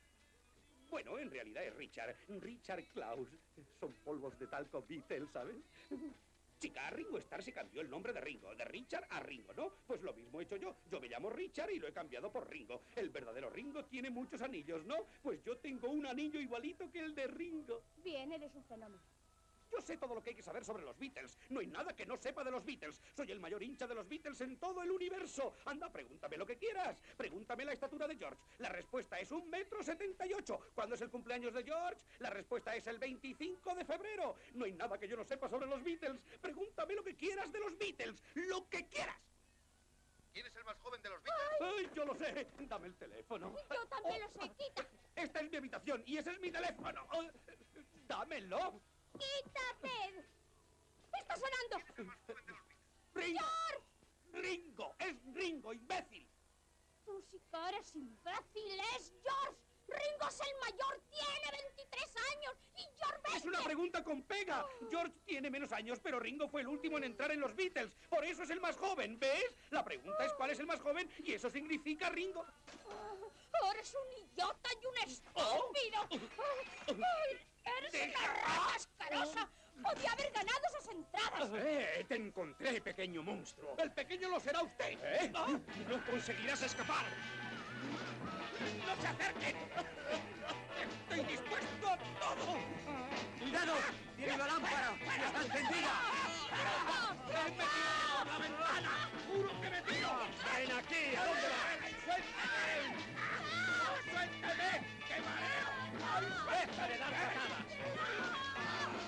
Bueno, en realidad es Richard, Richard Klaus. Son polvos de talco Beatles, ¿sabes? Chica, Ringo Starr se cambió el nombre de Ringo, de Richard a Ringo, ¿no? Pues lo mismo he hecho yo. Yo me llamo Richard y lo he cambiado por Ringo. El verdadero Ringo tiene muchos anillos, ¿no? Pues yo tengo un anillo igualito que el de Ringo. Bien, eres un fenómeno. Yo sé todo lo que hay que saber sobre los Beatles. No hay nada que no sepa de los Beatles. Soy el mayor hincha de los Beatles en todo el universo. Anda, pregúntame lo que quieras. Pregúntame la estatura de George. La respuesta es un metro setenta y ocho. ¿Cuándo es el cumpleaños de George? La respuesta es el veinticinco de febrero. No hay nada que yo no sepa sobre los Beatles. Pregúntame lo que quieras de los Beatles. ¡Lo que quieras! ¿Quién es el más joven de los Beatles? ¡Ay, yo lo sé! Dame el teléfono. Yo también lo sé, quita. Esta es mi habitación y ese es mi teléfono. Oh, ¡dámelo! ¡Quítate! ¡Está sonando! ¡Ringo! ¡George! ¡Ringo! ¡Es Ringo, imbécil! Tú sí que eres imbécil, es George. Ringo es el mayor, tiene veintitrés años y George veinte. ¡Es una pregunta con pega! George tiene menos años, pero Ringo fue el último en entrar en los Beatles. Por eso es el más joven, ¿ves? La pregunta es cuál es el más joven y eso significa Ringo. Oh, eres un idiota y un estúpido. Ay, eres una rata asquerosa. Podía haber ganado esas entradas. ¡Eh! ¡Te encontré, pequeño monstruo! ¡El pequeño lo será usted! ¿Eh? ¡No conseguirás escapar! ¡No se acerquen! ¡Estoy dispuesto a todo! ¡Cuidado! ¡Tiene una lámpara! ¡Está encendida! ¡Me tiro por la ventana! ¡Juro que me tiro! ¡Ven aquí! ¿A dónde vas? ¡Suélteme! ¡Suélteme! ¡Qué mareo! ¡Deja de dar patadas!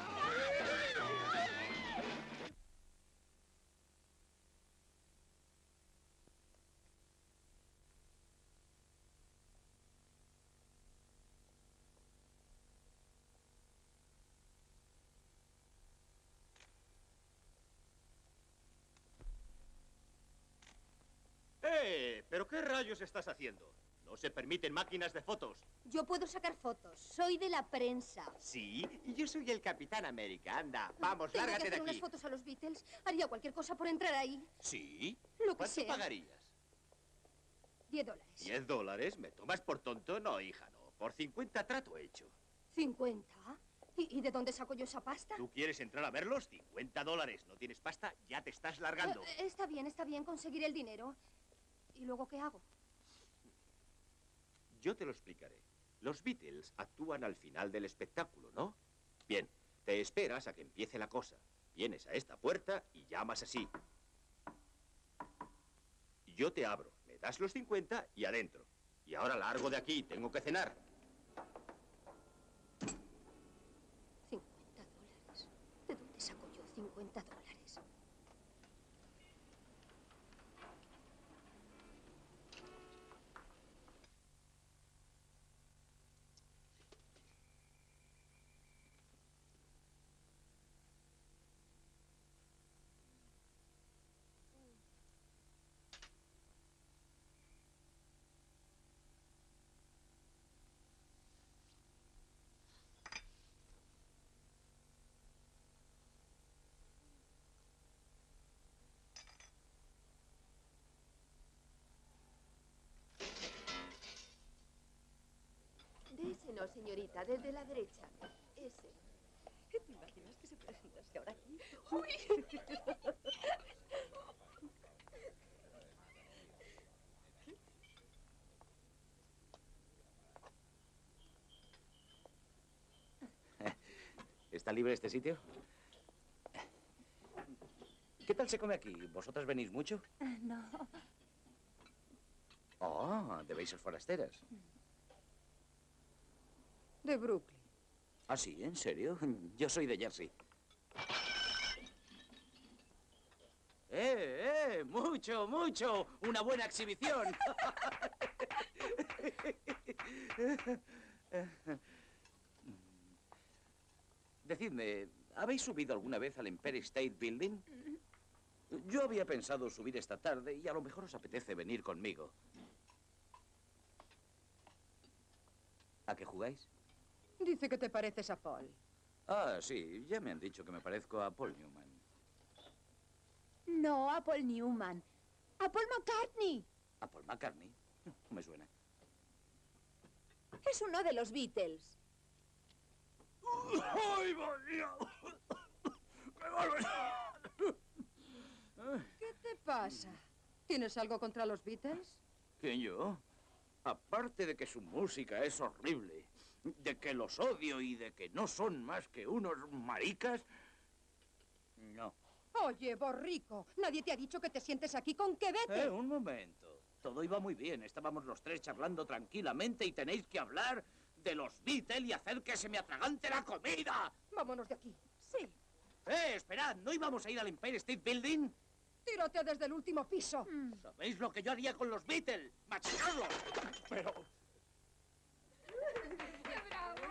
¡Eh! ¿Pero qué rayos estás haciendo? No se permiten máquinas de fotos. Yo puedo sacar fotos. Soy de la prensa. Sí, y yo soy el Capitán América. Anda, vamos, Tengo que lárgate de hacer aquí. unas fotos a los Beatles. Haría cualquier cosa por entrar ahí. ¿Sí? Lo que ¿Cuánto sea. pagarías? Diez dólares. ¿Diez dólares? ¿Me tomas por tonto? No, hija, no. Por cincuenta trato hecho. ¿Cincuenta? ¿Y, y de dónde saco yo esa pasta? ¿Tú quieres entrar a verlos? cincuenta dólares. ¿No tienes pasta? Ya te estás largando. Eh, está bien, está bien. Conseguiré el dinero. ¿Y luego qué hago? Yo te lo explicaré. Los Beatles actúan al final del espectáculo, ¿no? Bien, te esperas a que empiece la cosa. Vienes a esta puerta y llamas así. Yo te abro, me das los cincuenta y adentro. Y ahora largo de aquí, tengo que cenar. cincuenta dólares. ¿De dónde saco yo cincuenta dólares? mitad, el de la derecha. Ese. ¿Te imaginas que se presentase ahora aquí? ¡Uy! ¿Está libre este sitio? ¿Qué tal se come aquí? ¿Vosotras venís mucho? No. Oh, debéis ser forasteras. De Brooklyn. ¿Ah, sí? ¿En serio? Yo soy de Jersey. ¡Eh, eh! ¡Mucho, mucho! ¡Una buena exhibición! Decidme, ¿habéis subido alguna vez al Empire State Building? Yo había pensado subir esta tarde y a lo mejor os apetece venir conmigo. ¿A qué jugáis? Dice que te pareces a Paul. Ah, sí, ya me han dicho que me parezco a Paul Newman. No, a Paul Newman. A Paul McCartney. ¿A Paul McCartney? No me suena. Es uno de los Beatles. ¡Ay, María! ¡Qué barbaridad! ¿Qué te pasa? ¿Tienes algo contra los Beatles? ¿Quién, yo? Aparte de que su música es horrible, de que los odio y de que no son más que unos maricas, no. Oye, borrico, nadie te ha dicho que te sientes aquí con que vete. Eh, un momento. Todo iba muy bien. Estábamos los tres charlando tranquilamente y tenéis que hablar de los Beatles y hacer que se me atragante la comida. Vámonos de aquí. Sí. Eh, esperad, ¿no íbamos a ir al Empire State Building? Tírate desde el último piso. ¿Sabéis lo que yo haría con los Beatles? ¡Machacarlos! Pero... ¡Qué bravo!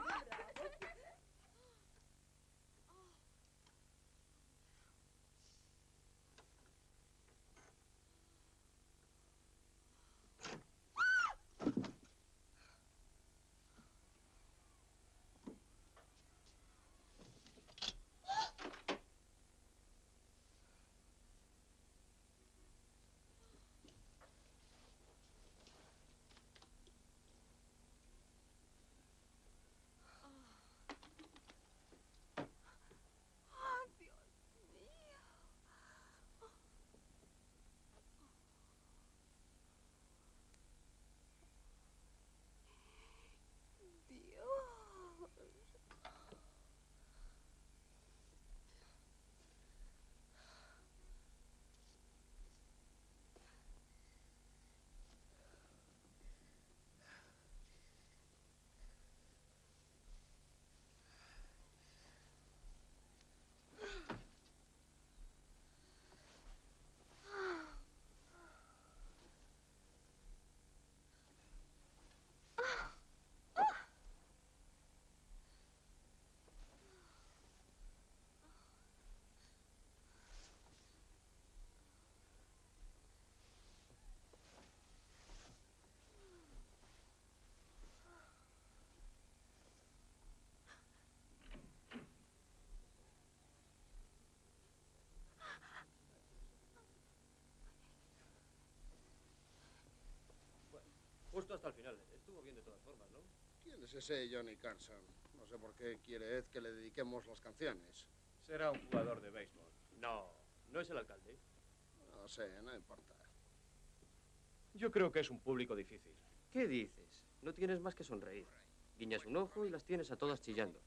Justo hasta el final. Estuvo bien de todas formas, ¿no? ¿Quién es ese Johnny Carson? No sé por qué quiere Ed que le dediquemos las canciones. Será un jugador de béisbol. No, no es el alcalde. No sé, no importa. Yo creo que es un público difícil. ¿Qué dices? No tienes más que sonreír. Guiñas un ojo y las tienes a todas chillando.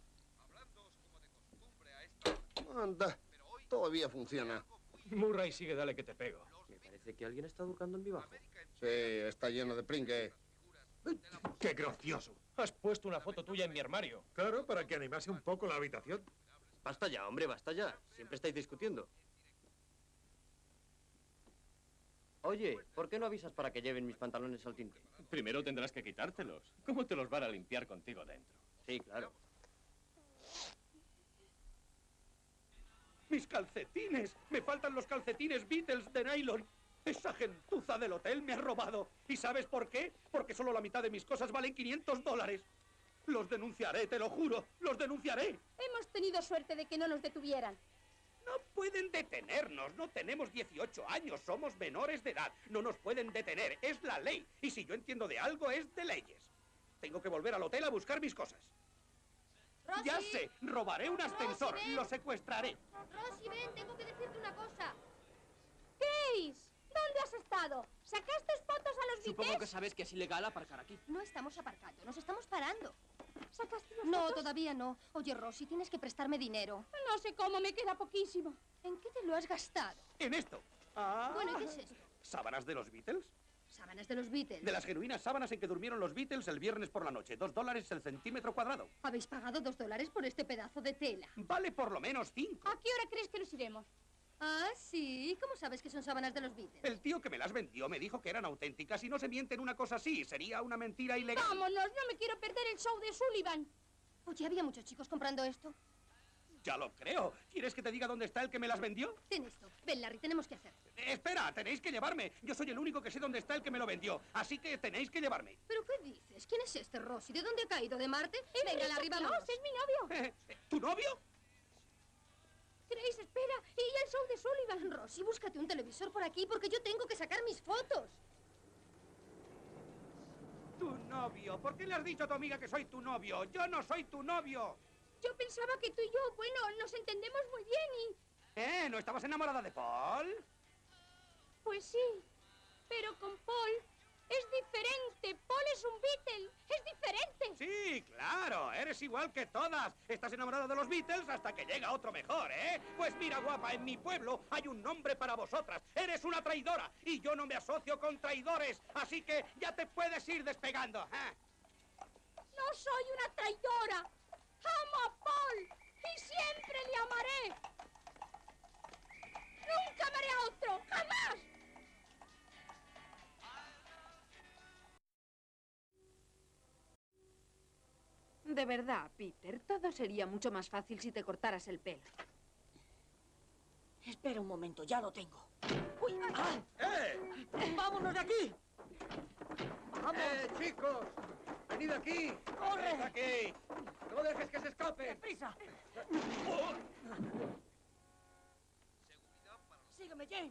Anda, todavía funciona. Murray, sigue, dale que te pego. Me parece que alguien está educando en mi bajo. Sí, está lleno de pringue. ¡Qué gracioso! Has puesto una foto tuya en mi armario. Claro, para que animase un poco la habitación. Basta ya, hombre, basta ya. Siempre estáis discutiendo. Oye, ¿por qué no avisas para que lleven mis pantalones al tinte? Primero tendrás que quitártelos. ¿Cómo te los van a limpiar contigo dentro? Sí, claro. ¡Mis calcetines! ¡Me faltan los calcetines Beatles de nylon! ¡Esa gentuza del hotel me ha robado! ¿Y sabes por qué? Porque solo la mitad de mis cosas valen quinientos dólares. Los denunciaré, te lo juro. ¡Los denunciaré! Hemos tenido suerte de que no nos detuvieran. No pueden detenernos. No tenemos dieciocho años. Somos menores de edad. No nos pueden detener. Es la ley. Y si yo entiendo de algo, es de leyes. Tengo que volver al hotel a buscar mis cosas. Rosy. Ya sé, robaré un ascensor, Rosy, ven. lo secuestraré. Rosy, ven, tengo que decirte una cosa. Grace, ¿dónde has estado? ¿Sacaste fotos a los Supongo Beatles? que sabes que es ilegal aparcar aquí. No estamos aparcando, nos estamos parando. ¿Sacaste las No, fotos? todavía no. Oye, Rosy, tienes que prestarme dinero. No sé cómo, me queda poquísimo. ¿En qué te lo has gastado? En esto. Ah. Bueno, ¿y qué es esto? ¿Sábanas de los Beatles? Sábanas de los Beatles. De las genuinas sábanas en que durmieron los Beatles el viernes por la noche. Dos dólares el centímetro cuadrado. ¿Habéis pagado dos dólares por este pedazo de tela? Vale por lo menos cinco. ¿A qué hora crees que nos iremos? Ah, sí. ¿Cómo sabes que son sábanas de los Beatles? El tío que me las vendió me dijo que eran auténticas y no se miente en una cosa así. Sería una mentira ilegal. Vámonos, no me quiero perder el show de Sullivan. Oye, ¿había muchos chicos comprando esto? Ya lo creo. ¿Quieres que te diga dónde está el que me las vendió? Ten esto. Ven, Larry, tenemos que hacer. Eh, espera, tenéis que llevarme. Yo soy el único que sé dónde está el que me lo vendió. Así que tenéis que llevarme. ¿Pero qué dices? ¿Quién es este Rosy? ¿De dónde ha caído? ¿De Marte? Es Venga, Mister Larry, Claus, vámonos. es mi novio. Eh, eh, ¿Tu novio? Grace, espera. ¿Y el show de Sullivan? Rosy, búscate un televisor por aquí porque yo tengo que sacar mis fotos. Tu novio. ¿Por qué le has dicho a tu amiga que soy tu novio? Yo no soy tu novio. Yo pensaba que tú y yo, bueno, nos entendemos muy bien y... ¿Eh? ¿No estabas enamorada de Paul? Pues sí, pero con Paul es diferente. Paul es un Beatle, es diferente. Sí, claro, eres igual que todas. Estás enamorada de los Beatles hasta que llega otro mejor, ¿eh? Pues mira, guapa, en mi pueblo hay un nombre para vosotras. Eres una traidora y yo no me asocio con traidores. Así que ya te puedes ir despegando, ¿eh? No soy una traidora. Amo a Paul y siempre le amaré. Nunca amaré a otro, jamás. De verdad, Peter, todo sería mucho más fácil si te cortaras el pelo. Espera un momento, ya lo tengo. ¡Uy! ¡Ah! ¡Eh! ¡Vámonos de aquí! ¡Vamos! ¡Eh, chicos! ¡Venid aquí! ¡Corre! ¡Venid aquí! ¡No dejes que se escape! ¡Deprisa! Sígueme, James.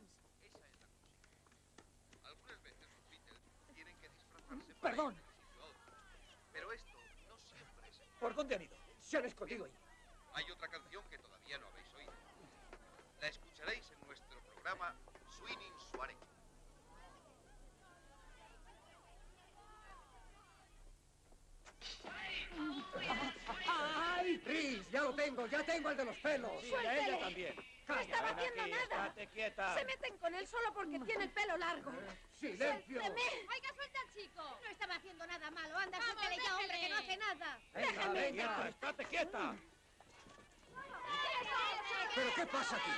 Algunas veces los Beatles tienen que disfrazarse para Perdón. ir de un sitio a otro. Pero esto no siempre es así. ¿Por dónde han ido? Se han escondido ahí. Hay otra canción que todavía no habéis oído. La escucharéis en nuestro programa Swinging Soiree. ¡Ay! ¡Riz! ¡Ya lo tengo! ¡Ya tengo el de los pelos! Sí, a ella también. No estaba Ven haciendo aquí, nada. estate quieta. Se meten con él solo porque tiene el pelo largo. ¡Silencio! Oiga, suelta al chico. No estaba haciendo nada malo. Anda, suéltale ya, hombre, que no hace nada. Venga, venga. ¡Estate quieta! ¿Pero qué pasa aquí?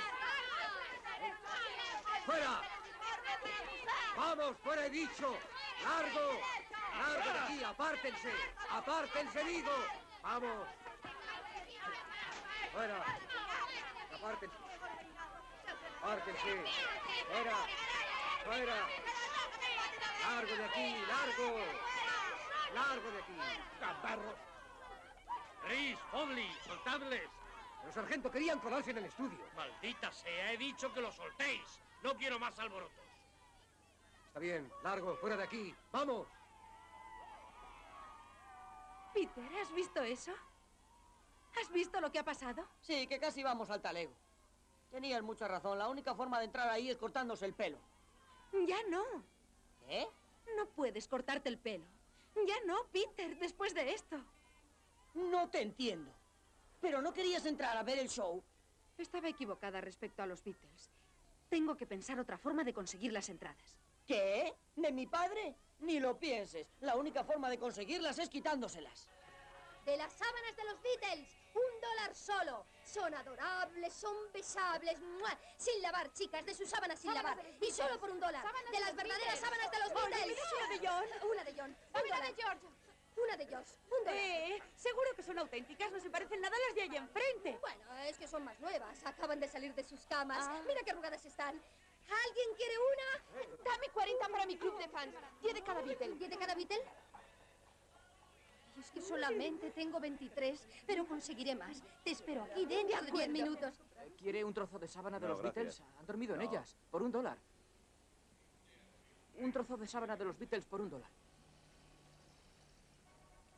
¡Fuera! ¡Vamos, fuera he dicho! ¡Largo! ¡Largo de aquí! ¡Apártense! ¡Apártense, digo! ¡Vamos! ¡Fuera! ¡Apártense! ¡Apártense! ¡Fuera! ¡Fuera! ¡Largo de aquí! ¡Largo! ¡Largo de aquí! ¡Caparros! ¡Rhys, Fodley, soltadles! Pero, sargento, querían colarse en el estudio. Maldita sea, he dicho que lo soltéis. No quiero más alborotos. Está bien, largo, fuera de aquí. ¡Vamos! Peter, ¿has visto eso? ¿Has visto lo que ha pasado? Sí, que casi vamos al talego. Tenías mucha razón. La única forma de entrar ahí es cortándose el pelo. Ya no. ¿Qué? No puedes cortarte el pelo. Ya no, Peter, después de esto. No te entiendo. ¿Pero no querías entrar a ver el show? Estaba equivocada respecto a los Beatles. Tengo que pensar otra forma de conseguir las entradas. ¿Qué? ¿De mi padre? Ni lo pienses. La única forma de conseguirlas es quitándoselas. De las sábanas de los Beatles, un dólar solo. Son adorables, son besables, ¡mua! Sin lavar, chicas, de sus sábanas sin Sábanas lavar. de los Y solo Beatles. por un dólar. Sábanas De de las los verdaderas Beatles. sábanas de los Oye, Beatles. ¿mira una de George? Una de John. Un Dame una dólar. de George. Una de George. Un dólar. Eh, seguro que son auténticas, no se parecen nada a las de allá enfrente. Bueno, es que son más nuevas. Acaban de salir de sus camas. Ah. Mira qué arrugadas están. ¿Alguien quiere una? Dame cuarenta para mi club de fans. diez de cada Beatle. ¿Diez de cada Beatle? Es que solamente tengo veintitrés, pero conseguiré más. Te espero aquí dentro de diez minutos. ¿Quiere un trozo de sábana de No, los gracias. Beatles? Han dormido en No. ellas, por un dólar. Un trozo de sábana de los Beatles por un dólar.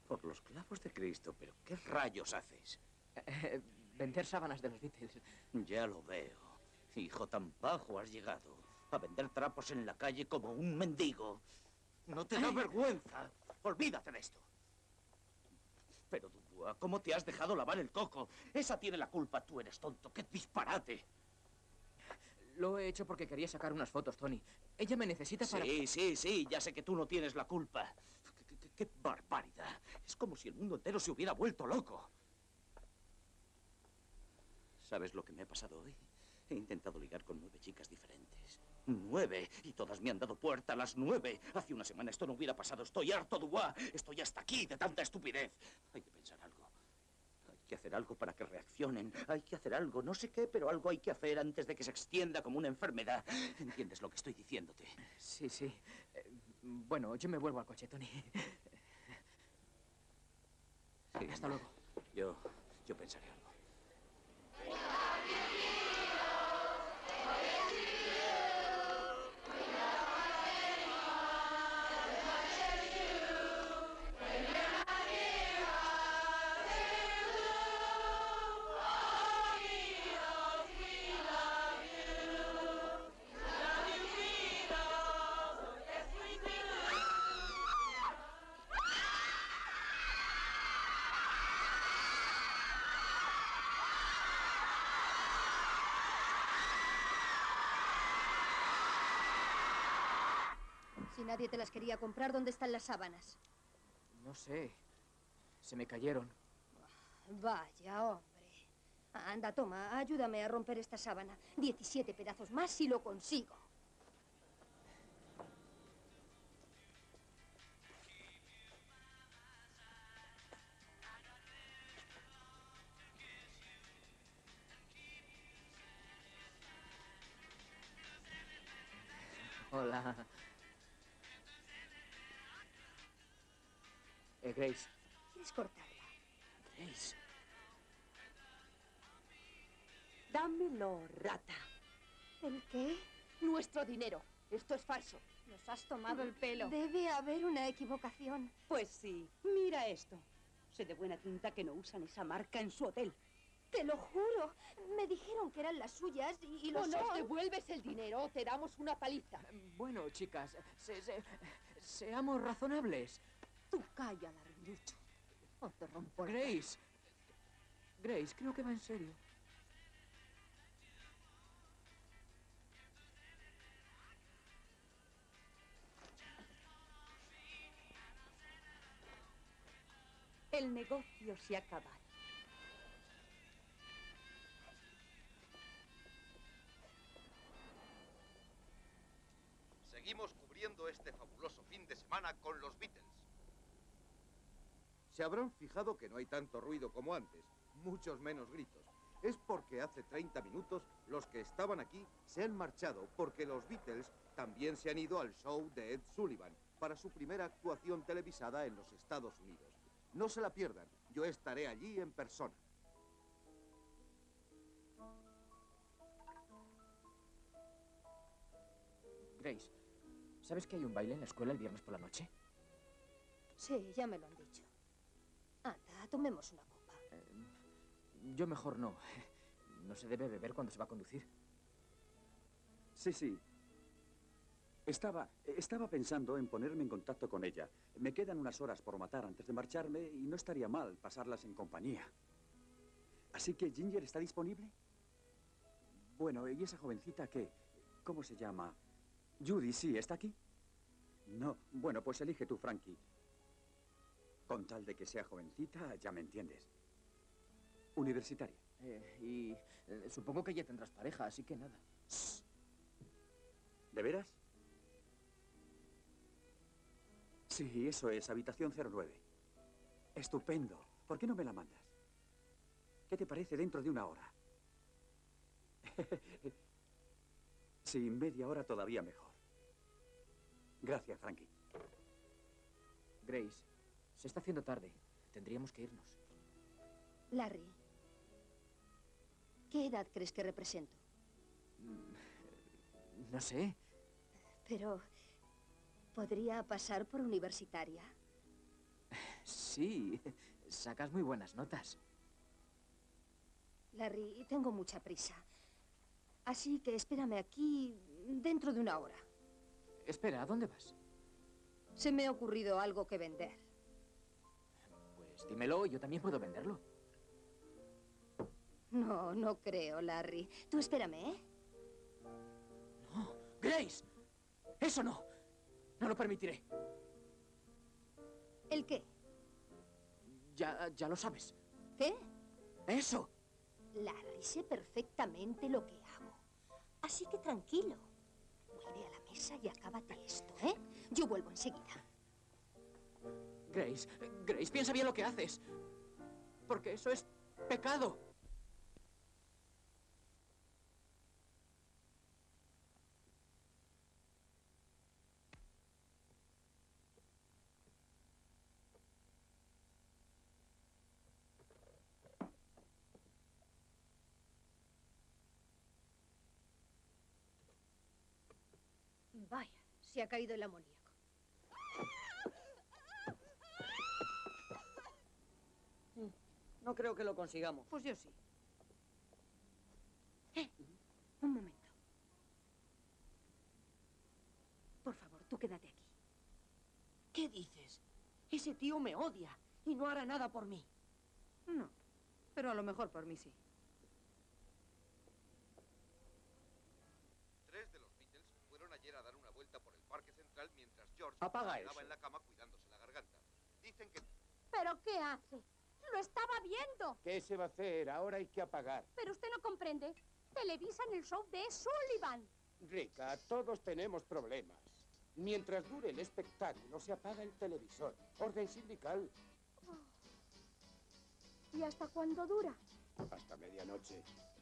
Por los clavos de Cristo, pero ¿qué rayos haces? Eh, vender sábanas de los Beatles. Ya lo veo. Hijo, tan bajo has llegado. A vender trapos en la calle como un mendigo. ¿No te da vergüenza? Olvídate de esto. Pero, Dubois, ¿cómo te has dejado lavar el coco? Esa tiene la culpa. Tú eres tonto. ¡Qué disparate! Lo he hecho porque quería sacar unas fotos, Tony. Ella me necesita para... Sí, sí, sí. Ya sé que tú no tienes la culpa. ¡Qué, qué, qué barbaridad! Es como si el mundo entero se hubiera vuelto loco. ¿Sabes lo que me ha pasado hoy? He intentado ligar con nueve chicas diferentes. ¡Nueve! Y todas me han dado puerta a las nueve. Hace una semana esto no hubiera pasado. Estoy harto, Dubois. Estoy hasta aquí de tanta estupidez. Hay que pensar algo. Hay que hacer algo para que reaccionen. Hay que hacer algo. No sé qué, pero algo hay que hacer antes de que se extienda como una enfermedad. ¿Entiendes lo que estoy diciéndote? Sí, sí. Eh, bueno, yo me vuelvo al coche, Tony. Sí, hasta luego. Yo, yo pensaré algo. Si nadie te las quería comprar, ¿dónde están las sábanas? No sé. Se me cayeron. Vaya, hombre. Anda, toma, ayúdame a romper esta sábana. Diecisiete pedazos más si lo consigo. Hola. Eh, Grace. ¿Quieres cortarla? Grace. Dámelo, rata. ¿El qué? Nuestro dinero. Esto es falso. Nos has tomado el pelo. Debe haber una equivocación. Pues sí. Mira esto. Sé de buena tinta que no usan esa marca en su hotel. Te lo juro. Me dijeron que eran las suyas y, y lo O son. nos devuelves el dinero o te damos una paliza. Bueno, chicas, se- se- seamos razonables. Tú calla, larguirucho. O te rompo el... Grace. Grace, creo que va en serio. El negocio se ha acabado. Seguimos cubriendo este fabuloso fin de semana con los Beatles. Se habrán fijado que no hay tanto ruido como antes, muchos menos gritos. Es porque hace treinta minutos los que estaban aquí se han marchado porque los Beatles también se han ido al show de Ed Sullivan para su primera actuación televisada en los Estados Unidos. No se la pierdan, yo estaré allí en persona. Grace, ¿sabes que hay un baile en la escuela el viernes por la noche? Sí, ya me lo han dicho. Anda, tomemos una copa. Yo mejor no. No se debe beber cuando se va a conducir. Sí, sí. Estaba, estaba pensando en ponerme en contacto con ella. Me quedan unas horas por matar antes de marcharme y no estaría mal pasarlas en compañía. Así que, ¿Ginger está disponible? Bueno, ¿y esa jovencita qué? ¿Cómo se llama? Judy, sí, ¿está aquí? No. Bueno, pues elige tú, Frankie. Con tal de que sea jovencita, ya me entiendes. Universitaria. Eh, y eh, supongo que ya tendrás pareja, así que nada. ¿De veras? Sí, eso es, habitación cero nueve. Estupendo. ¿Por qué no me la mandas? ¿Qué te parece dentro de una hora? Sí, media hora todavía mejor. Gracias, Frankie. Grace, se está haciendo tarde. Tendríamos que irnos. Larry, ¿qué edad crees que represento? No sé. Pero, ¿podría pasar por universitaria? Sí. sí. Sacas muy buenas notas. Larry, tengo mucha prisa. Así que espérame aquí dentro de una hora. Espera, ¿a dónde vas? Se me ha ocurrido algo que vender. Pues dímelo, yo también puedo venderlo. No, no creo, Larry. Tú espérame, ¿eh? No, Grace. Eso no. No lo permitiré. ¿El qué? Ya, ya lo sabes. ¿Qué? Eso. Larry, sé perfectamente lo que hago. Así que tranquilo. Vuelve a la mesa y acábate esto, ¿eh? Yo vuelvo enseguida. Grace, Grace, piensa bien lo que haces. Porque eso es pecado. Vaya, se ha caído el amoníaco. No creo que lo consigamos. Pues yo sí. Eh, un momento. Por favor, tú quédate aquí. ¿Qué dices? Ese tío me odia y no hará nada por mí. No, pero a lo mejor por mí sí. Tres de los Beatles fueron ayer a dar una vuelta por el parque central mientras George Apaga se quedaba eso. en la cama cuidándose la garganta. Dicen que... ¿Pero qué hace? Lo estaba viendo. ¿Qué se va a hacer? Ahora hay que apagar. Pero usted no comprende. Televisan el show de Sullivan. Rica, todos tenemos problemas. Mientras dure el espectáculo, se apaga el televisor. Orden sindical. ¿Y hasta cuándo dura? Hasta medianoche.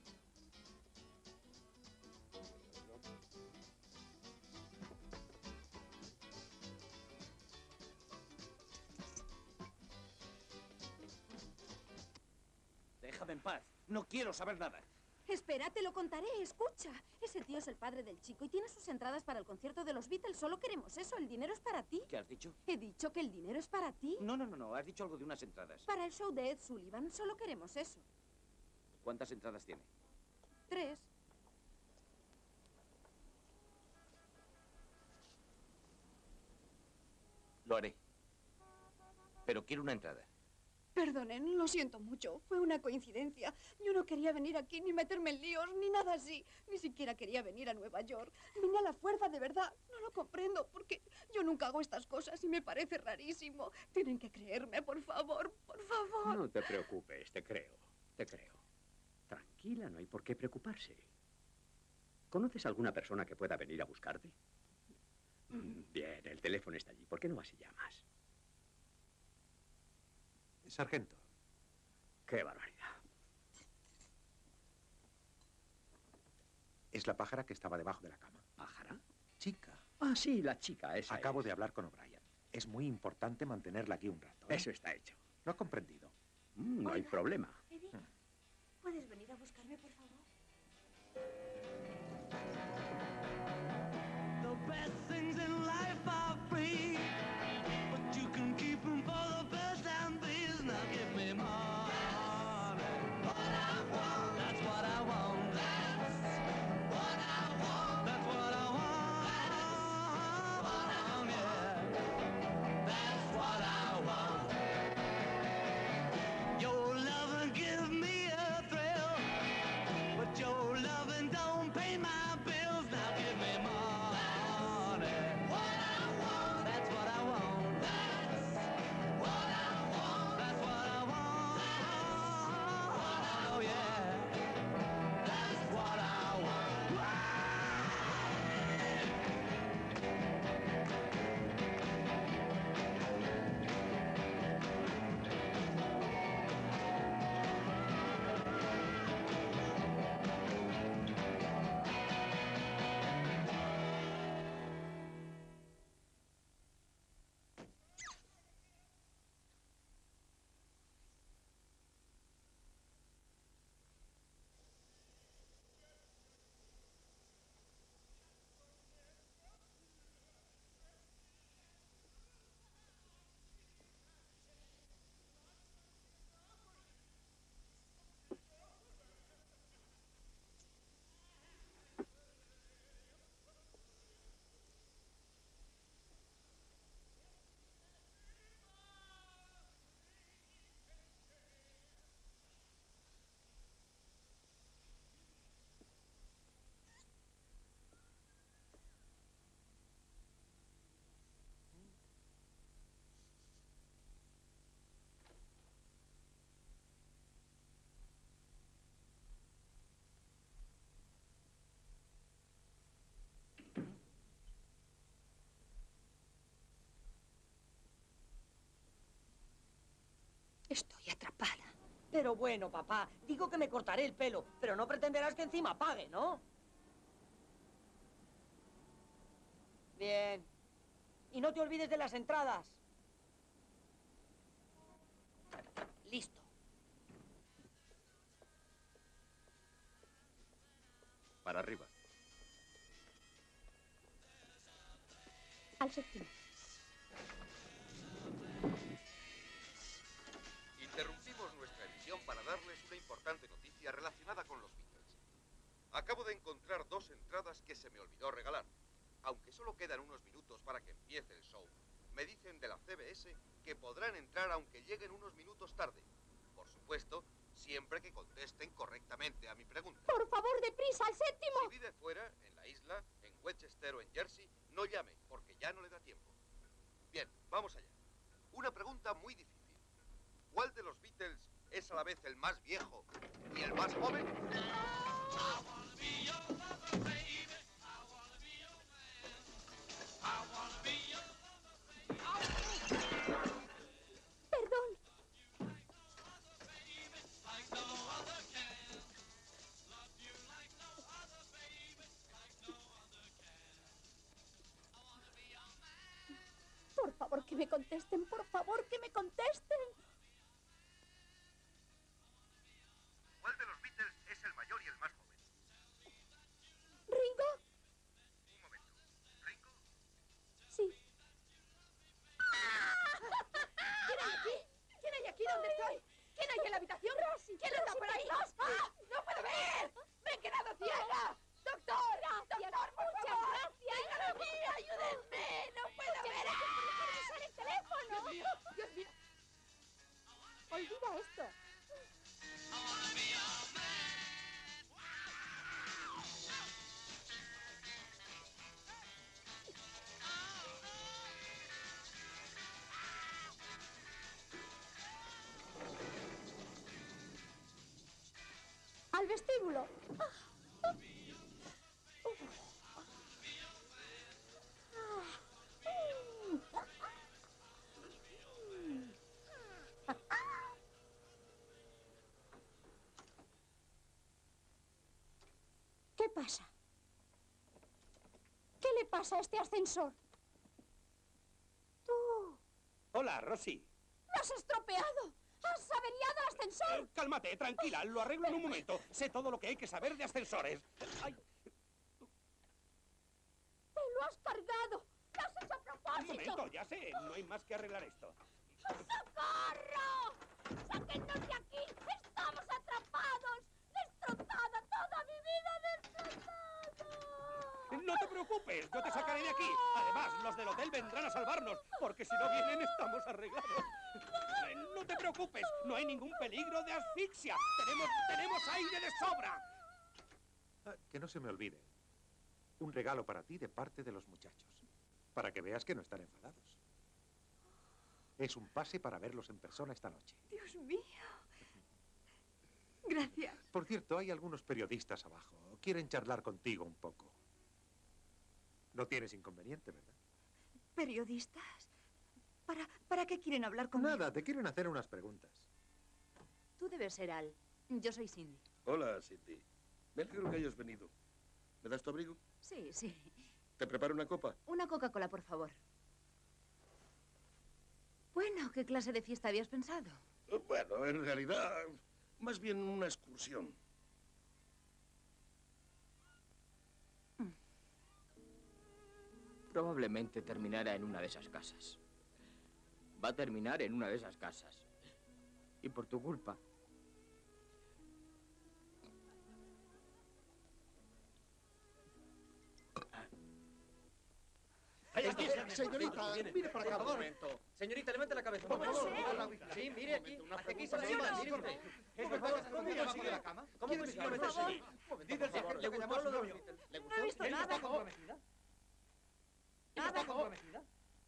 Déjame en paz. No quiero saber nada. Espera, te lo contaré, escucha. Ese tío es el padre del chico y tiene sus entradas para el concierto de los Beatles. Solo queremos eso, el dinero es para ti. ¿Qué has dicho? He dicho que el dinero es para ti. No, no, no, no. Has dicho algo de unas entradas. Para el show de Ed Sullivan, solo queremos eso. ¿Cuántas entradas tiene? Tres. Lo haré. Pero quiero una entrada. Perdonen, lo siento mucho. Fue una coincidencia. Yo no quería venir aquí ni meterme en líos ni nada así. Ni siquiera quería venir a Nueva York. Vine a la fuerza, de verdad. No lo comprendo porque yo nunca hago estas cosas y me parece rarísimo. Tienen que creerme, por favor, por favor. No te preocupes, te creo, te creo. Tranquila, no hay por qué preocuparse. ¿Conoces alguna persona que pueda venir a buscarte? Bien, el teléfono está allí. ¿Por qué no vas y llamas? Sargento. ¡Qué barbaridad! Es la pájara que estaba debajo de la cama. ¿Pájara? Chica. Ah, sí, la chica, esa Acabo es. de hablar con O'Brien. Es muy importante mantenerla aquí un rato. ¿eh? Eso está hecho. Lo ha comprendido. Mm, no hay Hola. problema. Eddie, ¿puedes venir a buscarme, por favor? The best things in life are free, but you can keep them for the best and these. Now give me money. What I want, that's what I want. That's what I want. That's what I want. What I want, yeah. That's what I want. Your loving give me a thrill, but your loving don't pay my bills. Now give me money. What I want, that's what I Estoy atrapada. Pero bueno, papá, digo que me cortaré el pelo, pero no pretenderás que encima pague, ¿no? Bien. Y no te olvides de las entradas. Listo. Para arriba. Al séptimo. Interrumpimos nuestra emisión para darles una importante noticia relacionada con los Beatles. Acabo de encontrar dos entradas que se me olvidó regalar. Aunque solo quedan unos minutos para que empiece el show, me dicen de la C B S que podrán entrar aunque lleguen unos minutos tarde. Por supuesto, siempre que contesten correctamente a mi pregunta. Por favor, deprisa, al séptimo. Si vive fuera, en la isla, en Westchester o en Jersey, no llame, porque ya no le da tiempo. Bien, vamos allá. Una pregunta muy difícil. ¿Cuál de los Beatles es a la vez el más viejo y el más joven? Perdón. Por favor, que me contesten, por favor, que me contesten. ¿Cuál de los Beatles es el mayor y el más joven? ¿Ringo? Un momento. ¿Ringo? Sí. ¿Quién hay aquí? ¿Quién hay aquí? ¿Dónde estoy? ¿Quién hay en la habitación? Rosy, ¿quién anda por ahí? ¡Ah! ¡No puedo ver! ¡Me he quedado ciega! ¡Doctor! Gracias, ¡Doctor, por muchas favor! gracias. ¡Dígalo aquí! ¡Ayúdenme! ¡No puedo ver! ¡Quiero usar el teléfono! ¡Dios mío! ¡Dios mío! Olvida esto. Al vestíbulo. ¿Qué pasa? ¿Qué le pasa a este ascensor? Tú. Hola, Rosy. ¡Lo has estropeado! ¡Has averiado el ascensor! Eh, cálmate, tranquila, lo arreglo en un momento. Sé todo lo que hay que saber de ascensores. Ay, ¡Te lo has cargado! ¡Lo has hecho a un propósito! momento, ya sé, no hay más que arreglar esto. ¡Socorro! ¡Sáquennos de aquí! ¡Estamos atrapados! ¡Destrozada! ¡Toda mi vida destrozada! No te preocupes, yo te sacaré de aquí. Además, los del hotel vendrán a salvarnos, porque si no vienen estamos arreglados. Eh, No te preocupes, no hay ningún peligro de asfixia. Tenemos, tenemos aire de sobra. Ah, que no se me olvide. Un regalo para ti de parte de los muchachos. Para que veas que no están enfadados. Es un pase para verlos en persona esta noche. Dios mío. Gracias. Por cierto, hay algunos periodistas abajo. Quieren charlar contigo un poco. No tienes inconveniente, ¿verdad? ¿Periodistas? ¿Para, ¿Para qué quieren hablar conmigo? Nada, te quieren hacer unas preguntas. Tú debes ser Al. Yo soy Cindy. Hola, Cindy. Me alegro que hayas venido. ¿Me das tu abrigo? Sí, sí. ¿Te preparo una copa? Una Coca-Cola, por favor. Bueno, ¿qué clase de fiesta habías pensado? Eh, Bueno, en realidad, más bien una excursión. Probablemente terminará en una de esas casas. Va a terminar en una de esas casas. Y por tu culpa. Ahí está. Señorita, mire para acá, por favor. Señorita, levante la cabeza. Por favor. Sí, mire aquí. Hacia aquí, pregunta, señorita, no, mire no, usted. no. Por favor, ¿Cómo ¿cómo consiguió consiguió la cama? ¿Cómo ¿Quiere consiguió decirme meterse por ahí? favor? ¿Le gustó lo de los Beatles? ¿Le gustó? No he visto ¿Ella nada. está comprometida? ¿Ella está comprometida?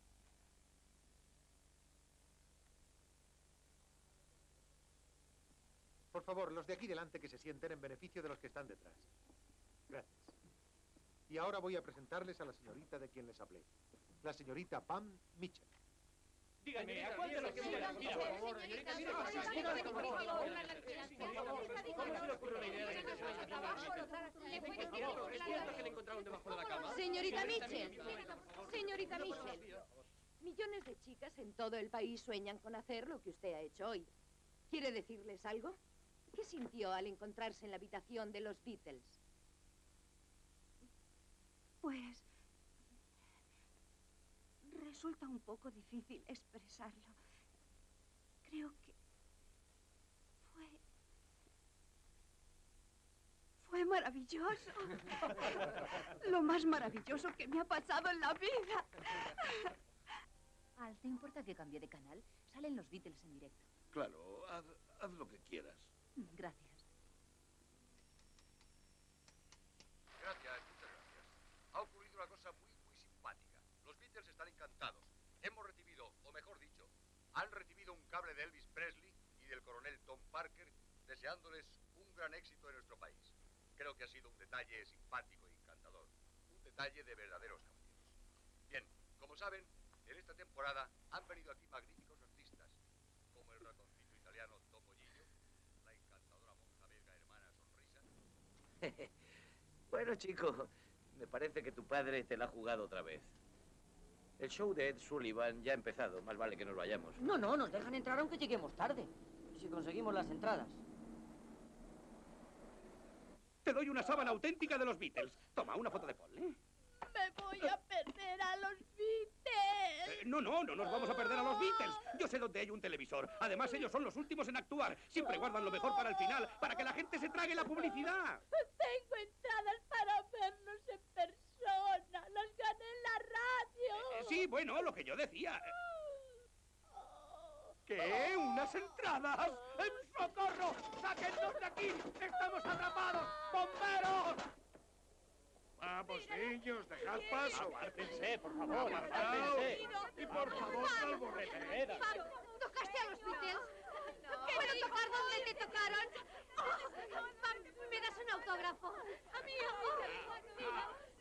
Por favor, los de aquí delante que se sienten en beneficio de los que están detrás. Gracias. Y ahora voy a presentarles a la señorita de quien les hablé. La señorita Pam Mitchell. Dígame, ¿a cuál de los que Mira, por favor. Señorita, mire, díganos, por favor. ¿Cómo se le ocurre la idea de que se ¿Es cierto que le encontraron debajo de la cama? Señorita Mitchell, señorita Mitchell, millones de chicas en todo el país sueñan con hacer lo que usted ha hecho hoy. ¿Quiere decirles algo? ¿Qué sintió al encontrarse en la habitación de los Beatles? Pues... resulta un poco difícil expresarlo. Creo que... fue... fue maravilloso. Lo más maravilloso que me ha pasado en la vida. Al, ¿te importa que cambie de canal? Salen los Beatles en directo. Claro, haz, haz lo que quieras. Gracias. Gracias, muchas gracias. Ha ocurrido una cosa muy, muy simpática. Los Beatles están encantados. Hemos recibido, o mejor dicho, han recibido un cable de Elvis Presley y del coronel Tom Parker deseándoles un gran éxito en nuestro país. Creo que ha sido un detalle simpático e encantador. Un detalle de verdaderos caballeros. Bien, como saben, en esta temporada han venido aquí magníficos artistas, como el ratoncito italiano Topollillo, la encantadora monja belga hermana Sonrisa. Bueno, chico, me parece que tu padre te la ha jugado otra vez. El show de Ed Sullivan ya ha empezado. Más vale que nos vayamos. No, no, nos dejan entrar aunque lleguemos tarde. Si conseguimos las entradas. Te doy una sábana auténtica de los Beatles. Toma, una foto de Paul, ¿eh? Me voy a perder a los Beatles. Eh, no, no, no nos vamos a perder a los Beatles. Yo sé dónde hay un televisor. Además, ellos son los últimos en actuar. Siempre guardan lo mejor para el final, para que la gente se trague la publicidad. Tengo entradas para verlos en persona. Las gané en la radio. Eh, sí, bueno, lo que yo decía. ¿Qué? ¿Unas entradas? ¡En socorro! ¡Sáquennos de aquí! ¡Estamos atrapados! ¡Bomberos! Vamos, niños, dejad paso. Apártense, por favor, apártense. Y por favor, salvo retroceda. ¿Tocaste a los Beatles? ¿Puedo tocar donde te tocaron? Pam, ¿me das un autógrafo? Amigo.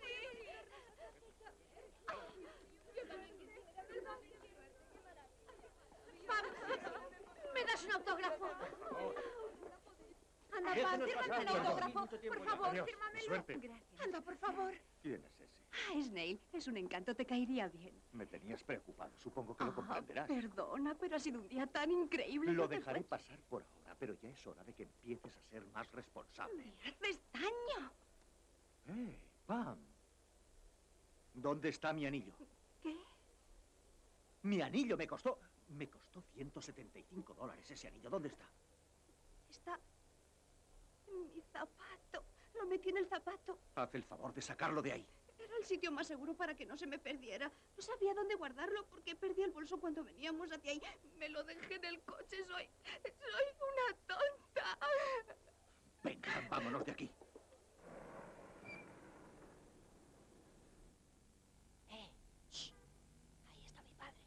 Pam, ¿me das un autógrafo? Anda, Pam, fírmame el autógrafo. Por favor, Adiós, fírmamelo. suerte. Gracias. Anda, por favor. ¿Quién es ese? Ah, es Neil. Es un encanto, te caería bien. Me tenías preocupado. Supongo que lo comprenderás. Perdona, pero ha sido un día tan increíble. Lo no te dejaré puedo- pasar por ahora, pero ya es hora de que empieces a ser más responsable. Me haces daño. ¡Eh, Pam! ¿Dónde está mi anillo? ¿Qué? Mi anillo me costó... Me costó ciento setenta y cinco dólares ese anillo. ¿Dónde está? Está en mi zapato. Lo metí en el zapato. Haz el favor de sacarlo de ahí. Era el sitio más seguro para que no se me perdiera. No sabía dónde guardarlo porque perdí el bolso cuando veníamos hacia ahí. Me lo dejé en el coche. Soy... soy una tonta. Venga, vámonos de aquí. Eh, shh. Ahí está mi padre.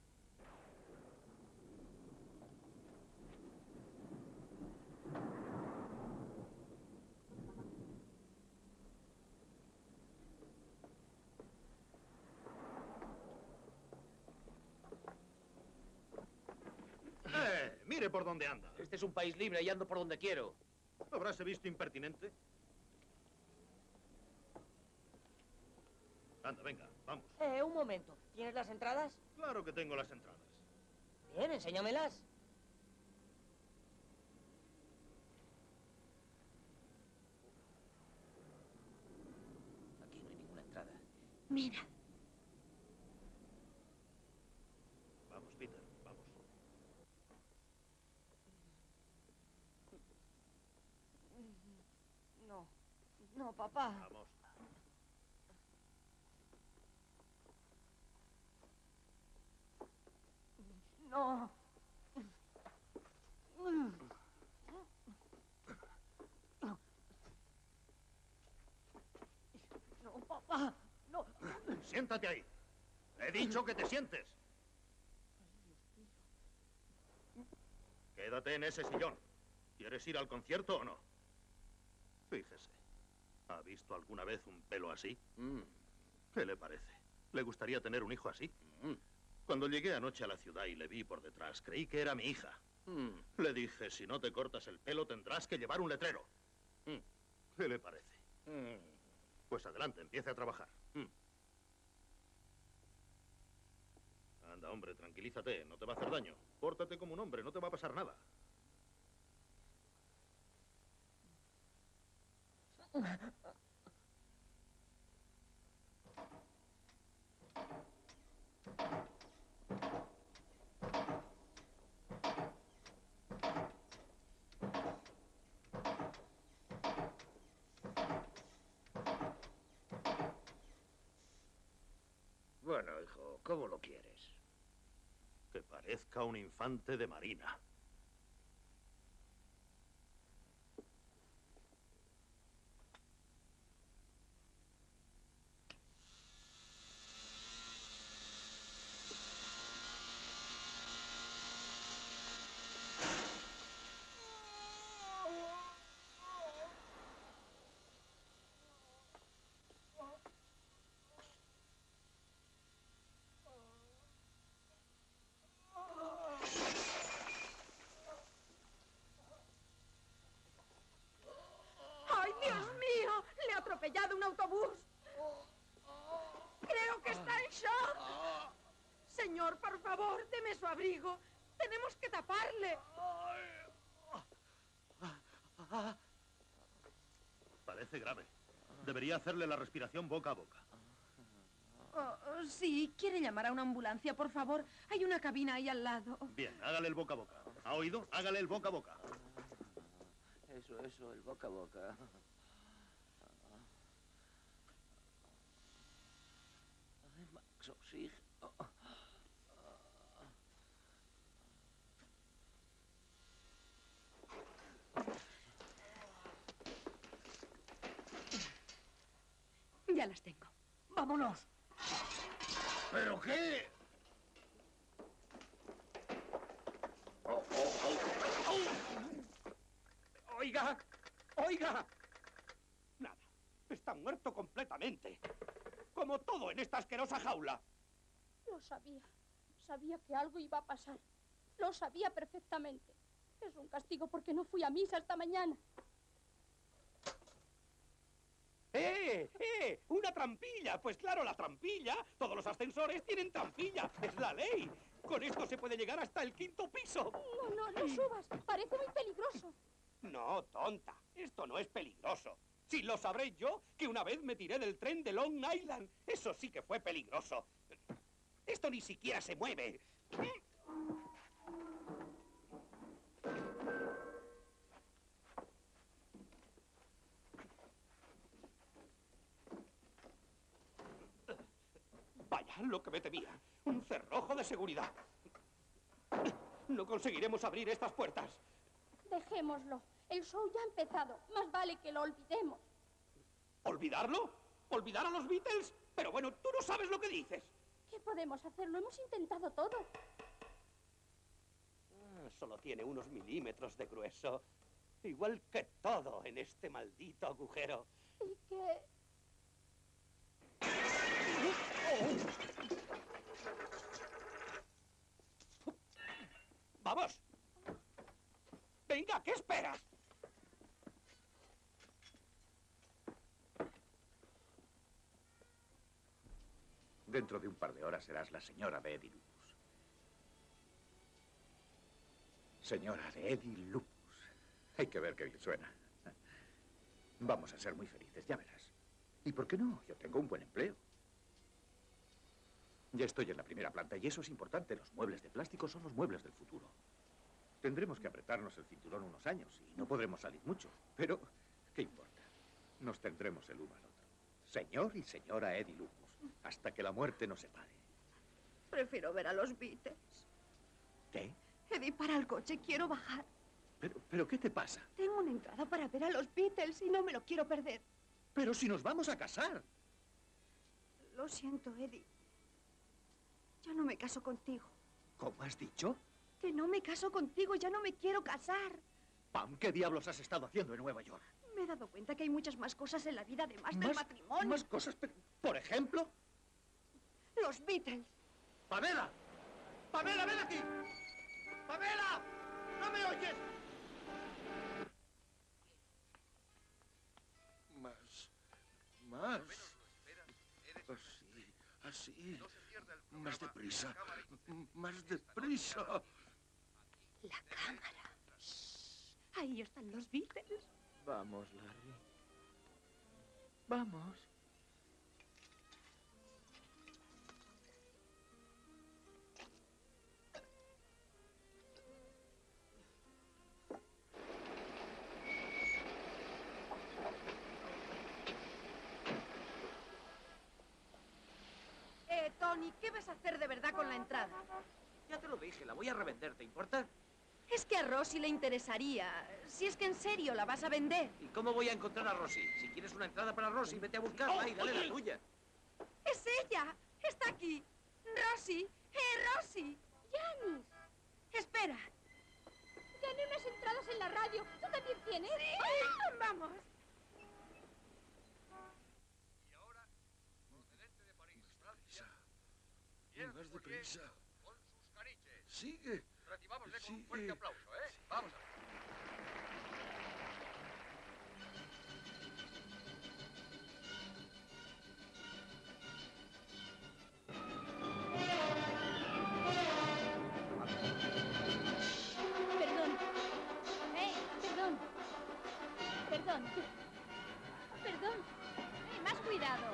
¡Eh! Mire por dónde anda. Este es un país libre y ando por donde quiero. ¿Habráse visto impertinente? Anda, venga, vamos. Eh, un momento. ¿Tienes las entradas? Claro que tengo las entradas. Bien, enséñamelas. Aquí no hay ninguna entrada. Mira. Vamos, Peter, vamos. No. No, papá. Vamos. No. No, papá. No. Siéntate ahí. He dicho que te sientes. Quédate en ese sillón. ¿Quieres ir al concierto o no? Fíjese. ¿Ha visto alguna vez un pelo así? Mm. ¿Qué le parece? ¿Le gustaría tener un hijo así? Mm. Cuando llegué anoche a la ciudad y le vi por detrás, creí que era mi hija. Mm. Le dije, si no te cortas el pelo, tendrás que llevar un letrero. Mm. ¿Qué le parece? Mm. Pues adelante, empiece a trabajar. Mm. Anda, hombre, tranquilízate, no te va a hacer daño. Pórtate como un hombre, no te va a pasar nada. Bueno, hijo, ¿cómo lo quieres? Que parezca un infante de marina. atropellado un autobús. Creo que está en shock. Señor, por favor, deme su abrigo. Tenemos que taparle. Parece grave. Debería hacerle la respiración boca a boca. Oh, oh, sí, ¿quiere llamar a una ambulancia, por favor? Hay una cabina ahí al lado. Bien, hágale el boca a boca. ¿Ha oído? Hágale el boca a boca. Eso, eso, el boca a boca. Ay, Max, oxígeno. Ya las tengo. ¡Vámonos! ¿Pero qué? Oh, oh, oh, oh. Oiga, oiga. Nada, está muerto completamente. Como todo en esta asquerosa jaula. Lo sabía. Sabía que algo iba a pasar. Lo sabía perfectamente. Es un castigo porque no fui a misa esta mañana. ¡Eh! ¡Eh! ¡Una trampilla! Pues claro, la trampilla. Todos los ascensores tienen trampilla. Es la ley. Con esto se puede llegar hasta el quinto piso. No, no, no subas. Parece muy peligroso. No, tonta. Esto no es peligroso. Si lo sabré yo, que una vez me tiré del tren de Long Island. Eso sí que fue peligroso. Esto ni siquiera se mueve. Vaya, lo que me temía. Un cerrojo de seguridad. No conseguiremos abrir estas puertas. Dejémoslo. El show ya ha empezado. Más vale que lo olvidemos. ¿Olvidarlo? ¿Olvidar a los Beatles? Pero bueno, tú no sabes lo que dices. ¿Qué podemos hacer? Lo hemos intentado todo. Ah, solo tiene unos milímetros de grueso. Igual que todo en este maldito agujero. ¿Y qué? ¡Vamos! Venga, ¿qué esperas? Dentro de un par de horas serás la señora de Eddie Lupus. Señora de Eddie Lupus. Hay que ver qué bien suena. Vamos a ser muy felices, ya verás. ¿Y por qué no? Yo tengo un buen empleo. Ya estoy en la primera planta y eso es importante. Los muebles de plástico son los muebles del futuro. Tendremos que apretarnos el cinturón unos años y no podremos salir mucho. Pero, ¿qué importa? Nos tendremos el uno al otro. Señor y señora Eddie Lupus, hasta que la muerte nos separe. Prefiero ver a los Beatles. ¿Qué? Eddie, para el coche, quiero bajar. ¿Pero, pero qué te pasa? Tengo una entrada para ver a los Beatles y no me lo quiero perder. Pero si nos vamos a casar. Lo siento, Eddie. Ya no me caso contigo. ¿Cómo has dicho? Que no me caso contigo, ya no me quiero casar. Pam, ¿qué diablos has estado haciendo en Nueva York? Me he dado cuenta que hay muchas más cosas en la vida además ¿Más, del matrimonio. ¿Más cosas? Por ejemplo? Los Beatles. ¡Pamela! ¡Pamela, ven aquí! ¡Pamela! ¡No me oyes! Más. Más. Así. Así. Más deprisa. Más deprisa. La cámara. Shh. Ahí están los Beatles. Vamos, Larry. Vamos. Eh, Tony, ¿qué vas a hacer de verdad con la entrada? Ya te lo dije, la voy a revender, ¿te importa? Es que a Rosy le interesaría. Si es que en serio la vas a vender. ¿Y cómo voy a encontrar a Rosy? Si quieres una entrada para Rosy, vete a buscarla y dale la tuya. ¡Es ella! ¡Está aquí! ¡Rosy! ¡Eh, Rosy! ¡Janis! ¡Espera! Gané unas entradas en la radio. ¿Tú también tienes? ¡Sí! ¡Vamos! Y ahora, procedente de París, Francia, Más deprisa. con sus caniches. Sigue. Recibámosle con un Sigue. fuerte aplauso, ¿eh? Vamos a ver. Perdón. ¡Hey! Perdón. Perdón. Perdón. Eh, más cuidado.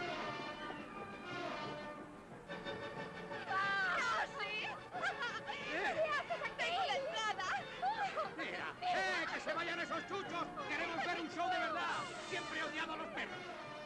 ¡Rosy! ¿Qué haces aquí? ¡Tengo la entrada! ¡Mira! ¡Eh! ¡Que se vayan esos chuchos! ¡Queremos ver un show de verdad! ¡Siempre he odiado a los perros!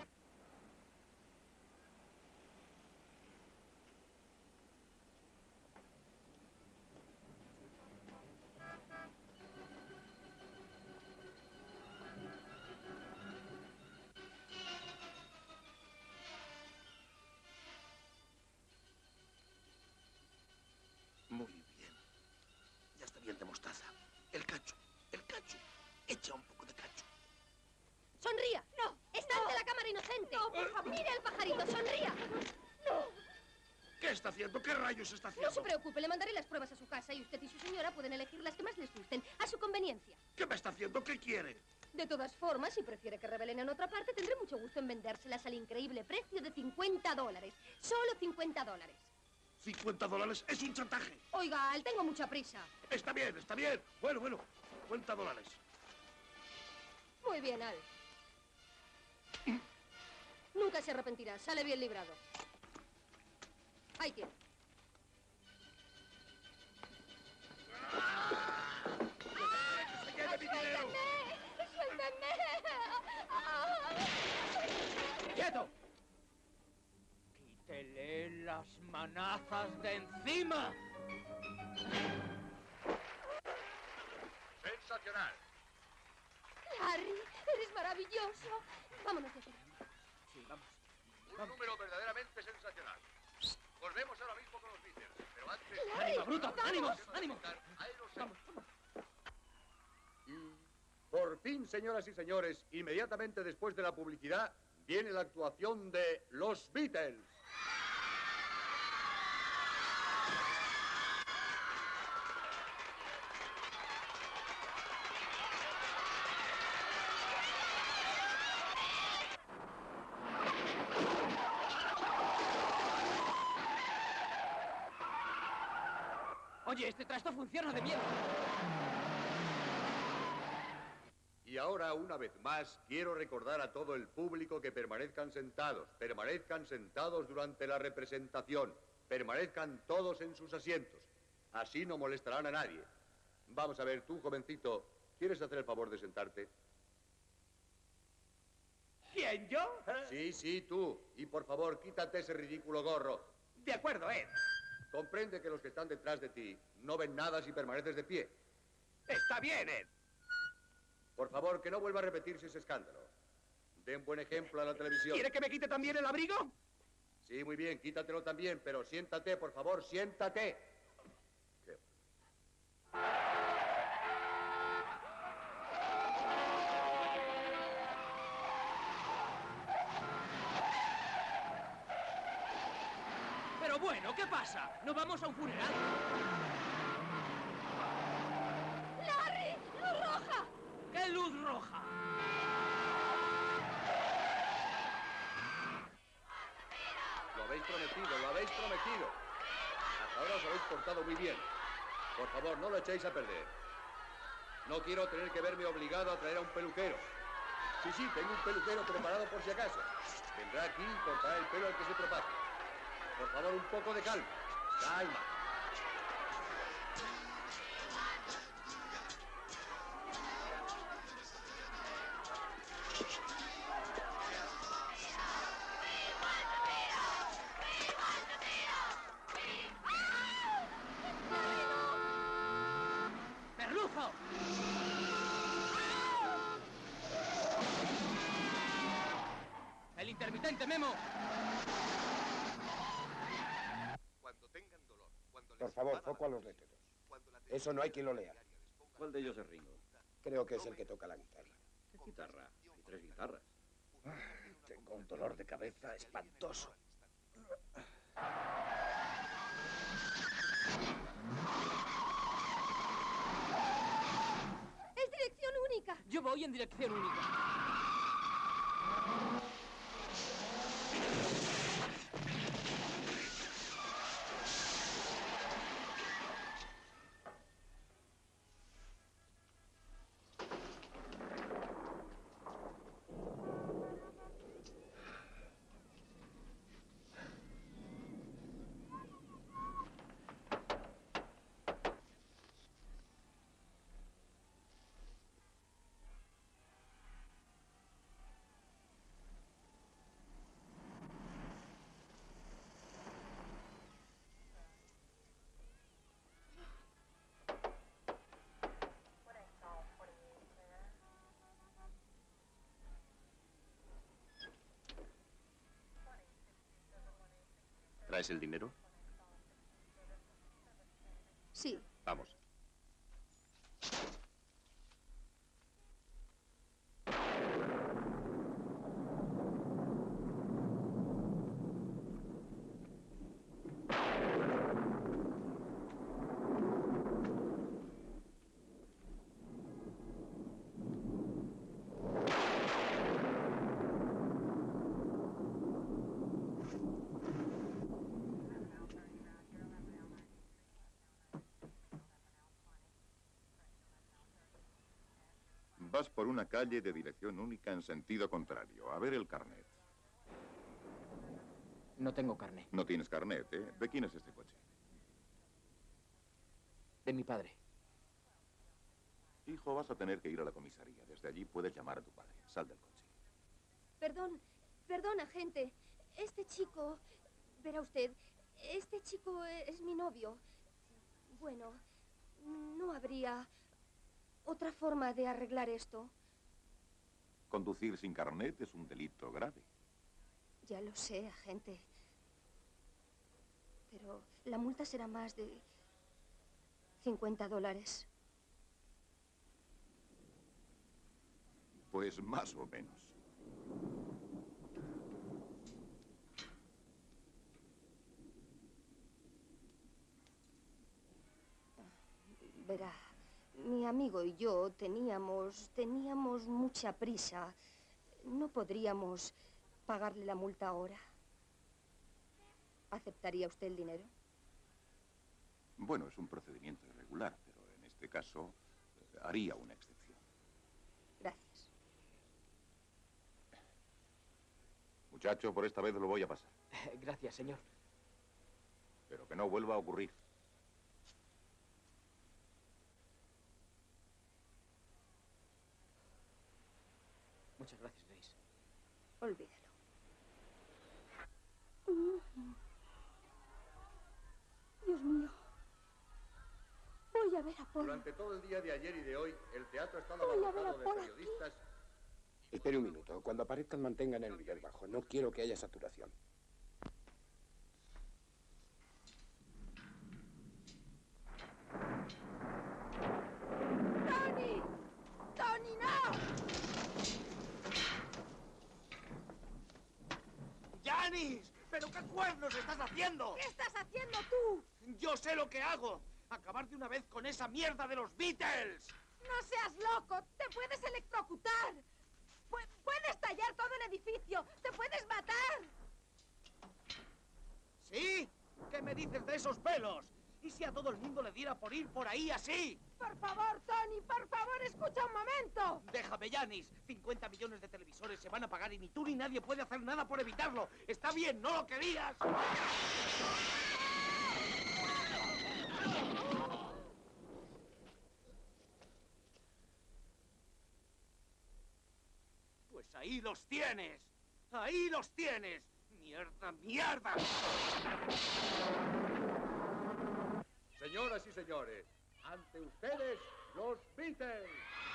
Muy bien. Ya está bien de mostaza. El cacho, el cacho. Echa un poco de cacho. ¡Sonría! ¡No! ¡Está ante la cámara inocente! ¡No, por favor! ¡Mire el pajarito! ¡Sonría! ¡No! ¿Qué está haciendo? ¿Qué rayos está haciendo? No se preocupe, le mandaré las pruebas a su casa y usted y su señora pueden elegir las que más les gusten, a su conveniencia. ¿Qué me está haciendo? ¿Qué quiere? De todas formas, si prefiere que revelen en otra parte, tendré mucho gusto en vendérselas al increíble precio de cincuenta dólares. Solo cincuenta dólares. cincuenta dólares es un chantaje. Oiga, Al, tengo mucha prisa. Está bien, está bien. Bueno, bueno. cincuenta dólares. Muy bien, Al. Nunca se arrepentirá, sale bien librado. Ahí tiene. ¡Suéltenme! ¡Quieto! ¡Quítele las manazas de encima! Sensacional. Harry, eres maravilloso. Vámonos de aquí. Sí, vamos. Un número verdaderamente sensacional. Volvemos ahora mismo con los Beatles, pero antes... ¡Ánimo, bruto! ¡Ánimo! ¡Ánimo! Vamos. Por fin, señoras y señores, inmediatamente después de la publicidad, viene la actuación de los Beatles. Oye, este trasto funciona de miedo. Y ahora, una vez más, quiero recordar a todo el público que permanezcan sentados, permanezcan sentados durante la representación, permanezcan todos en sus asientos. Así no molestarán a nadie. Vamos a ver, tú, jovencito, ¿quieres hacer el favor de sentarte? ¿Quién, yo? Sí, sí, tú. Y por favor, quítate ese ridículo gorro. De acuerdo, Ed. Comprende que los que están detrás de ti no ven nada si permaneces de pie. Está bien, Ed. Por favor, que no vuelva a repetirse ese escándalo. Den buen ejemplo a la televisión. ¿Quiere que me quite también el abrigo? Sí, muy bien, quítatelo también, pero siéntate, por favor, siéntate. ¿Qué? ¡Pero Bueno, ¿qué pasa? ¿No vamos a un funeral? ¡Larry! ¡Luz roja! ¿Qué luz roja? Lo habéis prometido, lo habéis prometido. Hasta ahora os habéis portado muy bien. Por favor, no lo echéis a perder. No quiero tener que verme obligado a traer a un peluquero. Sí, sí, tengo un peluquero preparado por si acaso. Vendrá aquí y cortará el pelo al que se propase. Por favor, un poco de calma. Calma. ¡Perlujo! ¡El intermitente, Memo! Cuando tengan dolor, cuando les Por favor, invada foco a los letreros. Eso no hay quien lo lea. ¿Cuál de ellos es Ringo? Creo que es el que toca la guitarra. ¿Qué guitarra? Hay tres guitarras. Tengo un dolor de cabeza espantoso. ¡Es dirección única! Yo voy en dirección única. ¿Traes el dinero? Sí. Vamos. Vas por una calle de dirección única en sentido contrario. A ver el carnet. No tengo carnet. No tienes carnet, ¿eh? ¿De quién es este coche? De mi padre. Hijo, vas a tener que ir a la comisaría. Desde allí puedes llamar a tu padre. Sal del coche. Perdón, perdón, agente. Este chico, verá usted, este chico es mi novio. Bueno, no habría otra forma de arreglar esto. Conducir sin carnet es un delito grave. Ya lo sé, agente. Pero la multa será más de cincuenta dólares. Pues más o menos. Verá, mi amigo y yo teníamos, teníamos mucha prisa. No podríamos pagarle la multa ahora. ¿Aceptaría usted el dinero? Bueno, es un procedimiento irregular, pero en este caso eh, haría una excepción. Gracias. Muchacho, por esta vez lo voy a pasar. Gracias, señor. Pero que no vuelva a ocurrir. Muchas gracias, Grace. Olvídalo. Dios mío. Voy a ver a Paul. Durante todo el día de ayer y de hoy, el teatro ha estado Voy a ver a abarrotado de Paul periodistas. Espere un minuto. Cuando aparezcan, mantengan el nivel bajo. No quiero que haya saturación. ¡Tony! ¡Tony, no! ¡Janis! ¿Pero qué cuernos estás haciendo? ¿Qué estás haciendo tú? Yo sé lo que hago. Acabar de una vez con esa mierda de los Beatles. No seas loco, te puedes electrocutar. Pu puede estallar todo el edificio, te puedes matar. ¿Sí? ¿Qué me dices de esos pelos? ¿Y si a todo el mundo le diera por ir por ahí así? Por favor, Tony, por favor, escucha un momento. Déjame, Janis. cincuenta millones de televisores se van a apagar y ni tú ni nadie puede hacer nada por evitarlo. Está bien, ¿no lo querías? Pues ahí los tienes. Ahí los tienes. ¡Mierda, mierda! Señoras y señores, ante ustedes, los Beatles.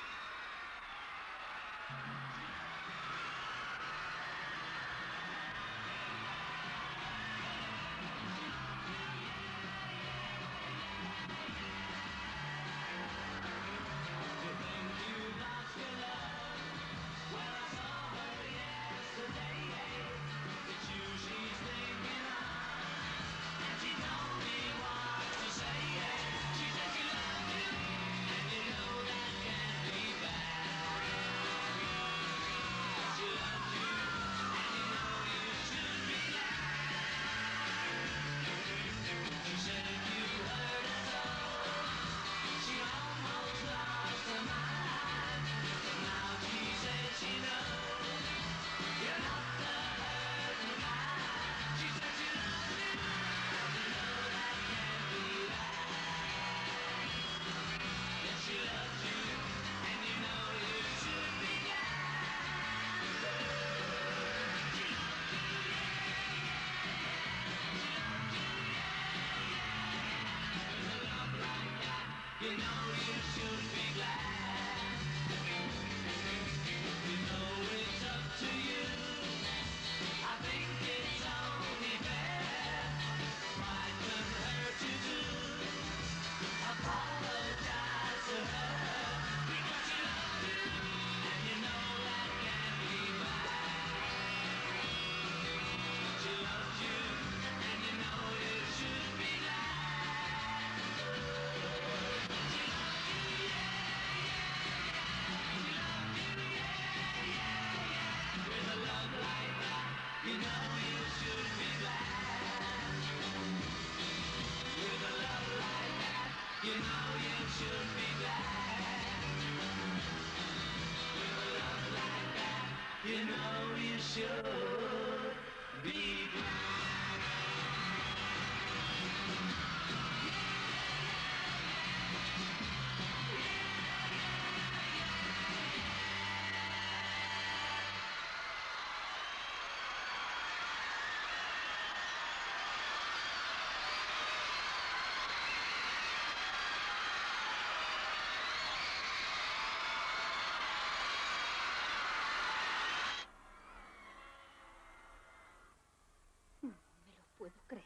puedo creer.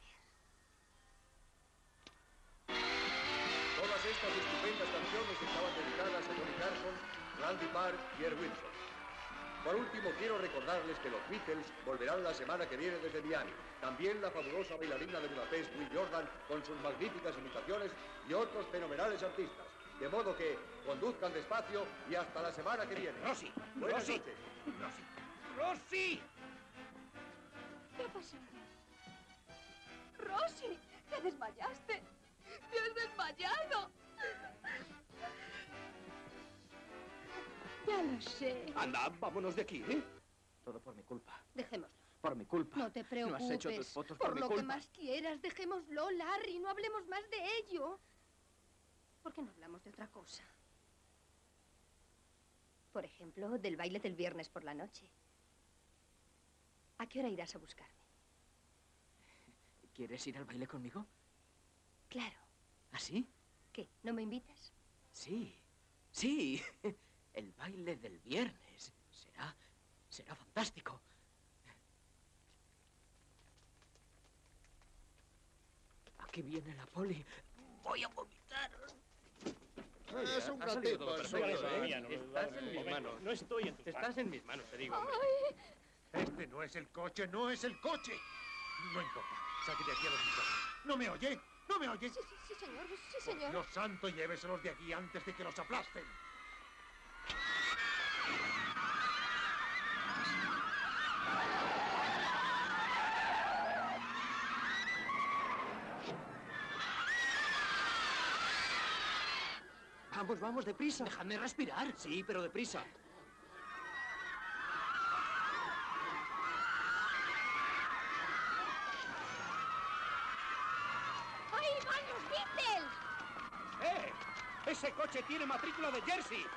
Todas estas estupendas canciones estaban dedicadas a Johnny Carson, Randy Park y Air Wilson. Por último, quiero recordarles que los Beatles volverán la semana que viene desde Miami. También la fabulosa bailarina de Budapest, Will Jordan, con sus magníficas imitaciones y otros fenomenales artistas. De modo que conduzcan despacio y hasta la semana que viene. Rosy, Buenas Rosy, noches. Rosy, Rosy. ¿Qué ha pasado? Rosy, te desmayaste. Te has desmayado. Ya lo sé. Anda, vámonos de aquí, ¿eh? Todo por mi culpa. Dejémoslo. Por mi culpa. No te preocupes. No has hecho tus fotos por, por mi lo culpa. que más quieras, dejémoslo, Larry. No hablemos más de ello. ¿Por qué no hablamos de otra cosa? Por ejemplo, del baile del viernes por la noche. ¿A qué hora irás a buscarme? ¿Quieres ir al baile conmigo? Claro. ¿Ah, sí? ¿Qué? ¿No me invitas? Sí, sí. El baile del viernes. Será... será fantástico. Aquí viene la poli. Voy a vomitar. Oye, es un gatito, todo perfecto, ¿eh? Estás en mis manos. No estoy en tus manos. Estás en mis manos, te digo. Este no es el coche, no es el coche. No importa. Saque de aquí a los muchachos. ¿No me oye? ¿No me oye? Sí, sí, sí, señor. Sí, señor. Por Dios santo, lléveselos de aquí antes de que los aplasten. Vamos, vamos, deprisa. Déjame respirar. Sí, pero deprisa. ¡Ahí van los Beatles! ¡Eh! ¡Ese coche tiene matrícula de Jersey!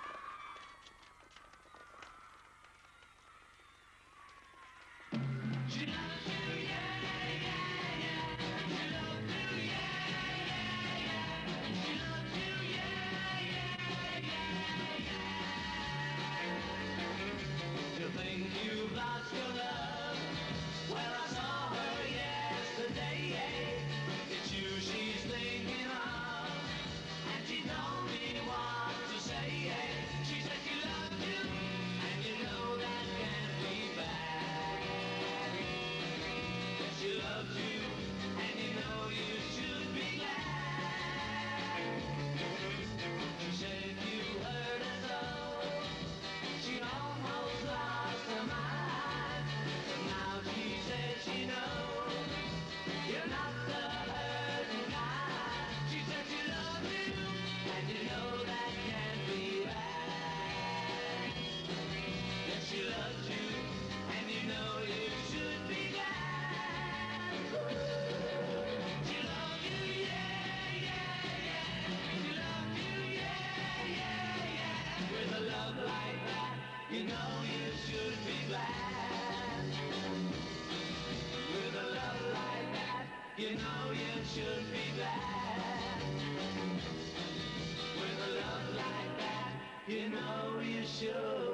You think you've lost your love? Well, I saw her yesterday. It's you she's thinking of, and she told me what to say. She said she loved you, and you know that can't be bad. Yes, she loves you, and you know you should be glad. She said you hurt her so, she almost lost her mind. But now she says she knows you're not the hurting kind. She said she loves you, and you know that can't be bad. Yes, she loves you, and you know you should be glad. She loves you, yeah, yeah, yeah. She loves you, yeah, yeah, yeah. With a love like that, you know you should be glad. With a love like that, you know you should be glad. With a love like that, you know you should.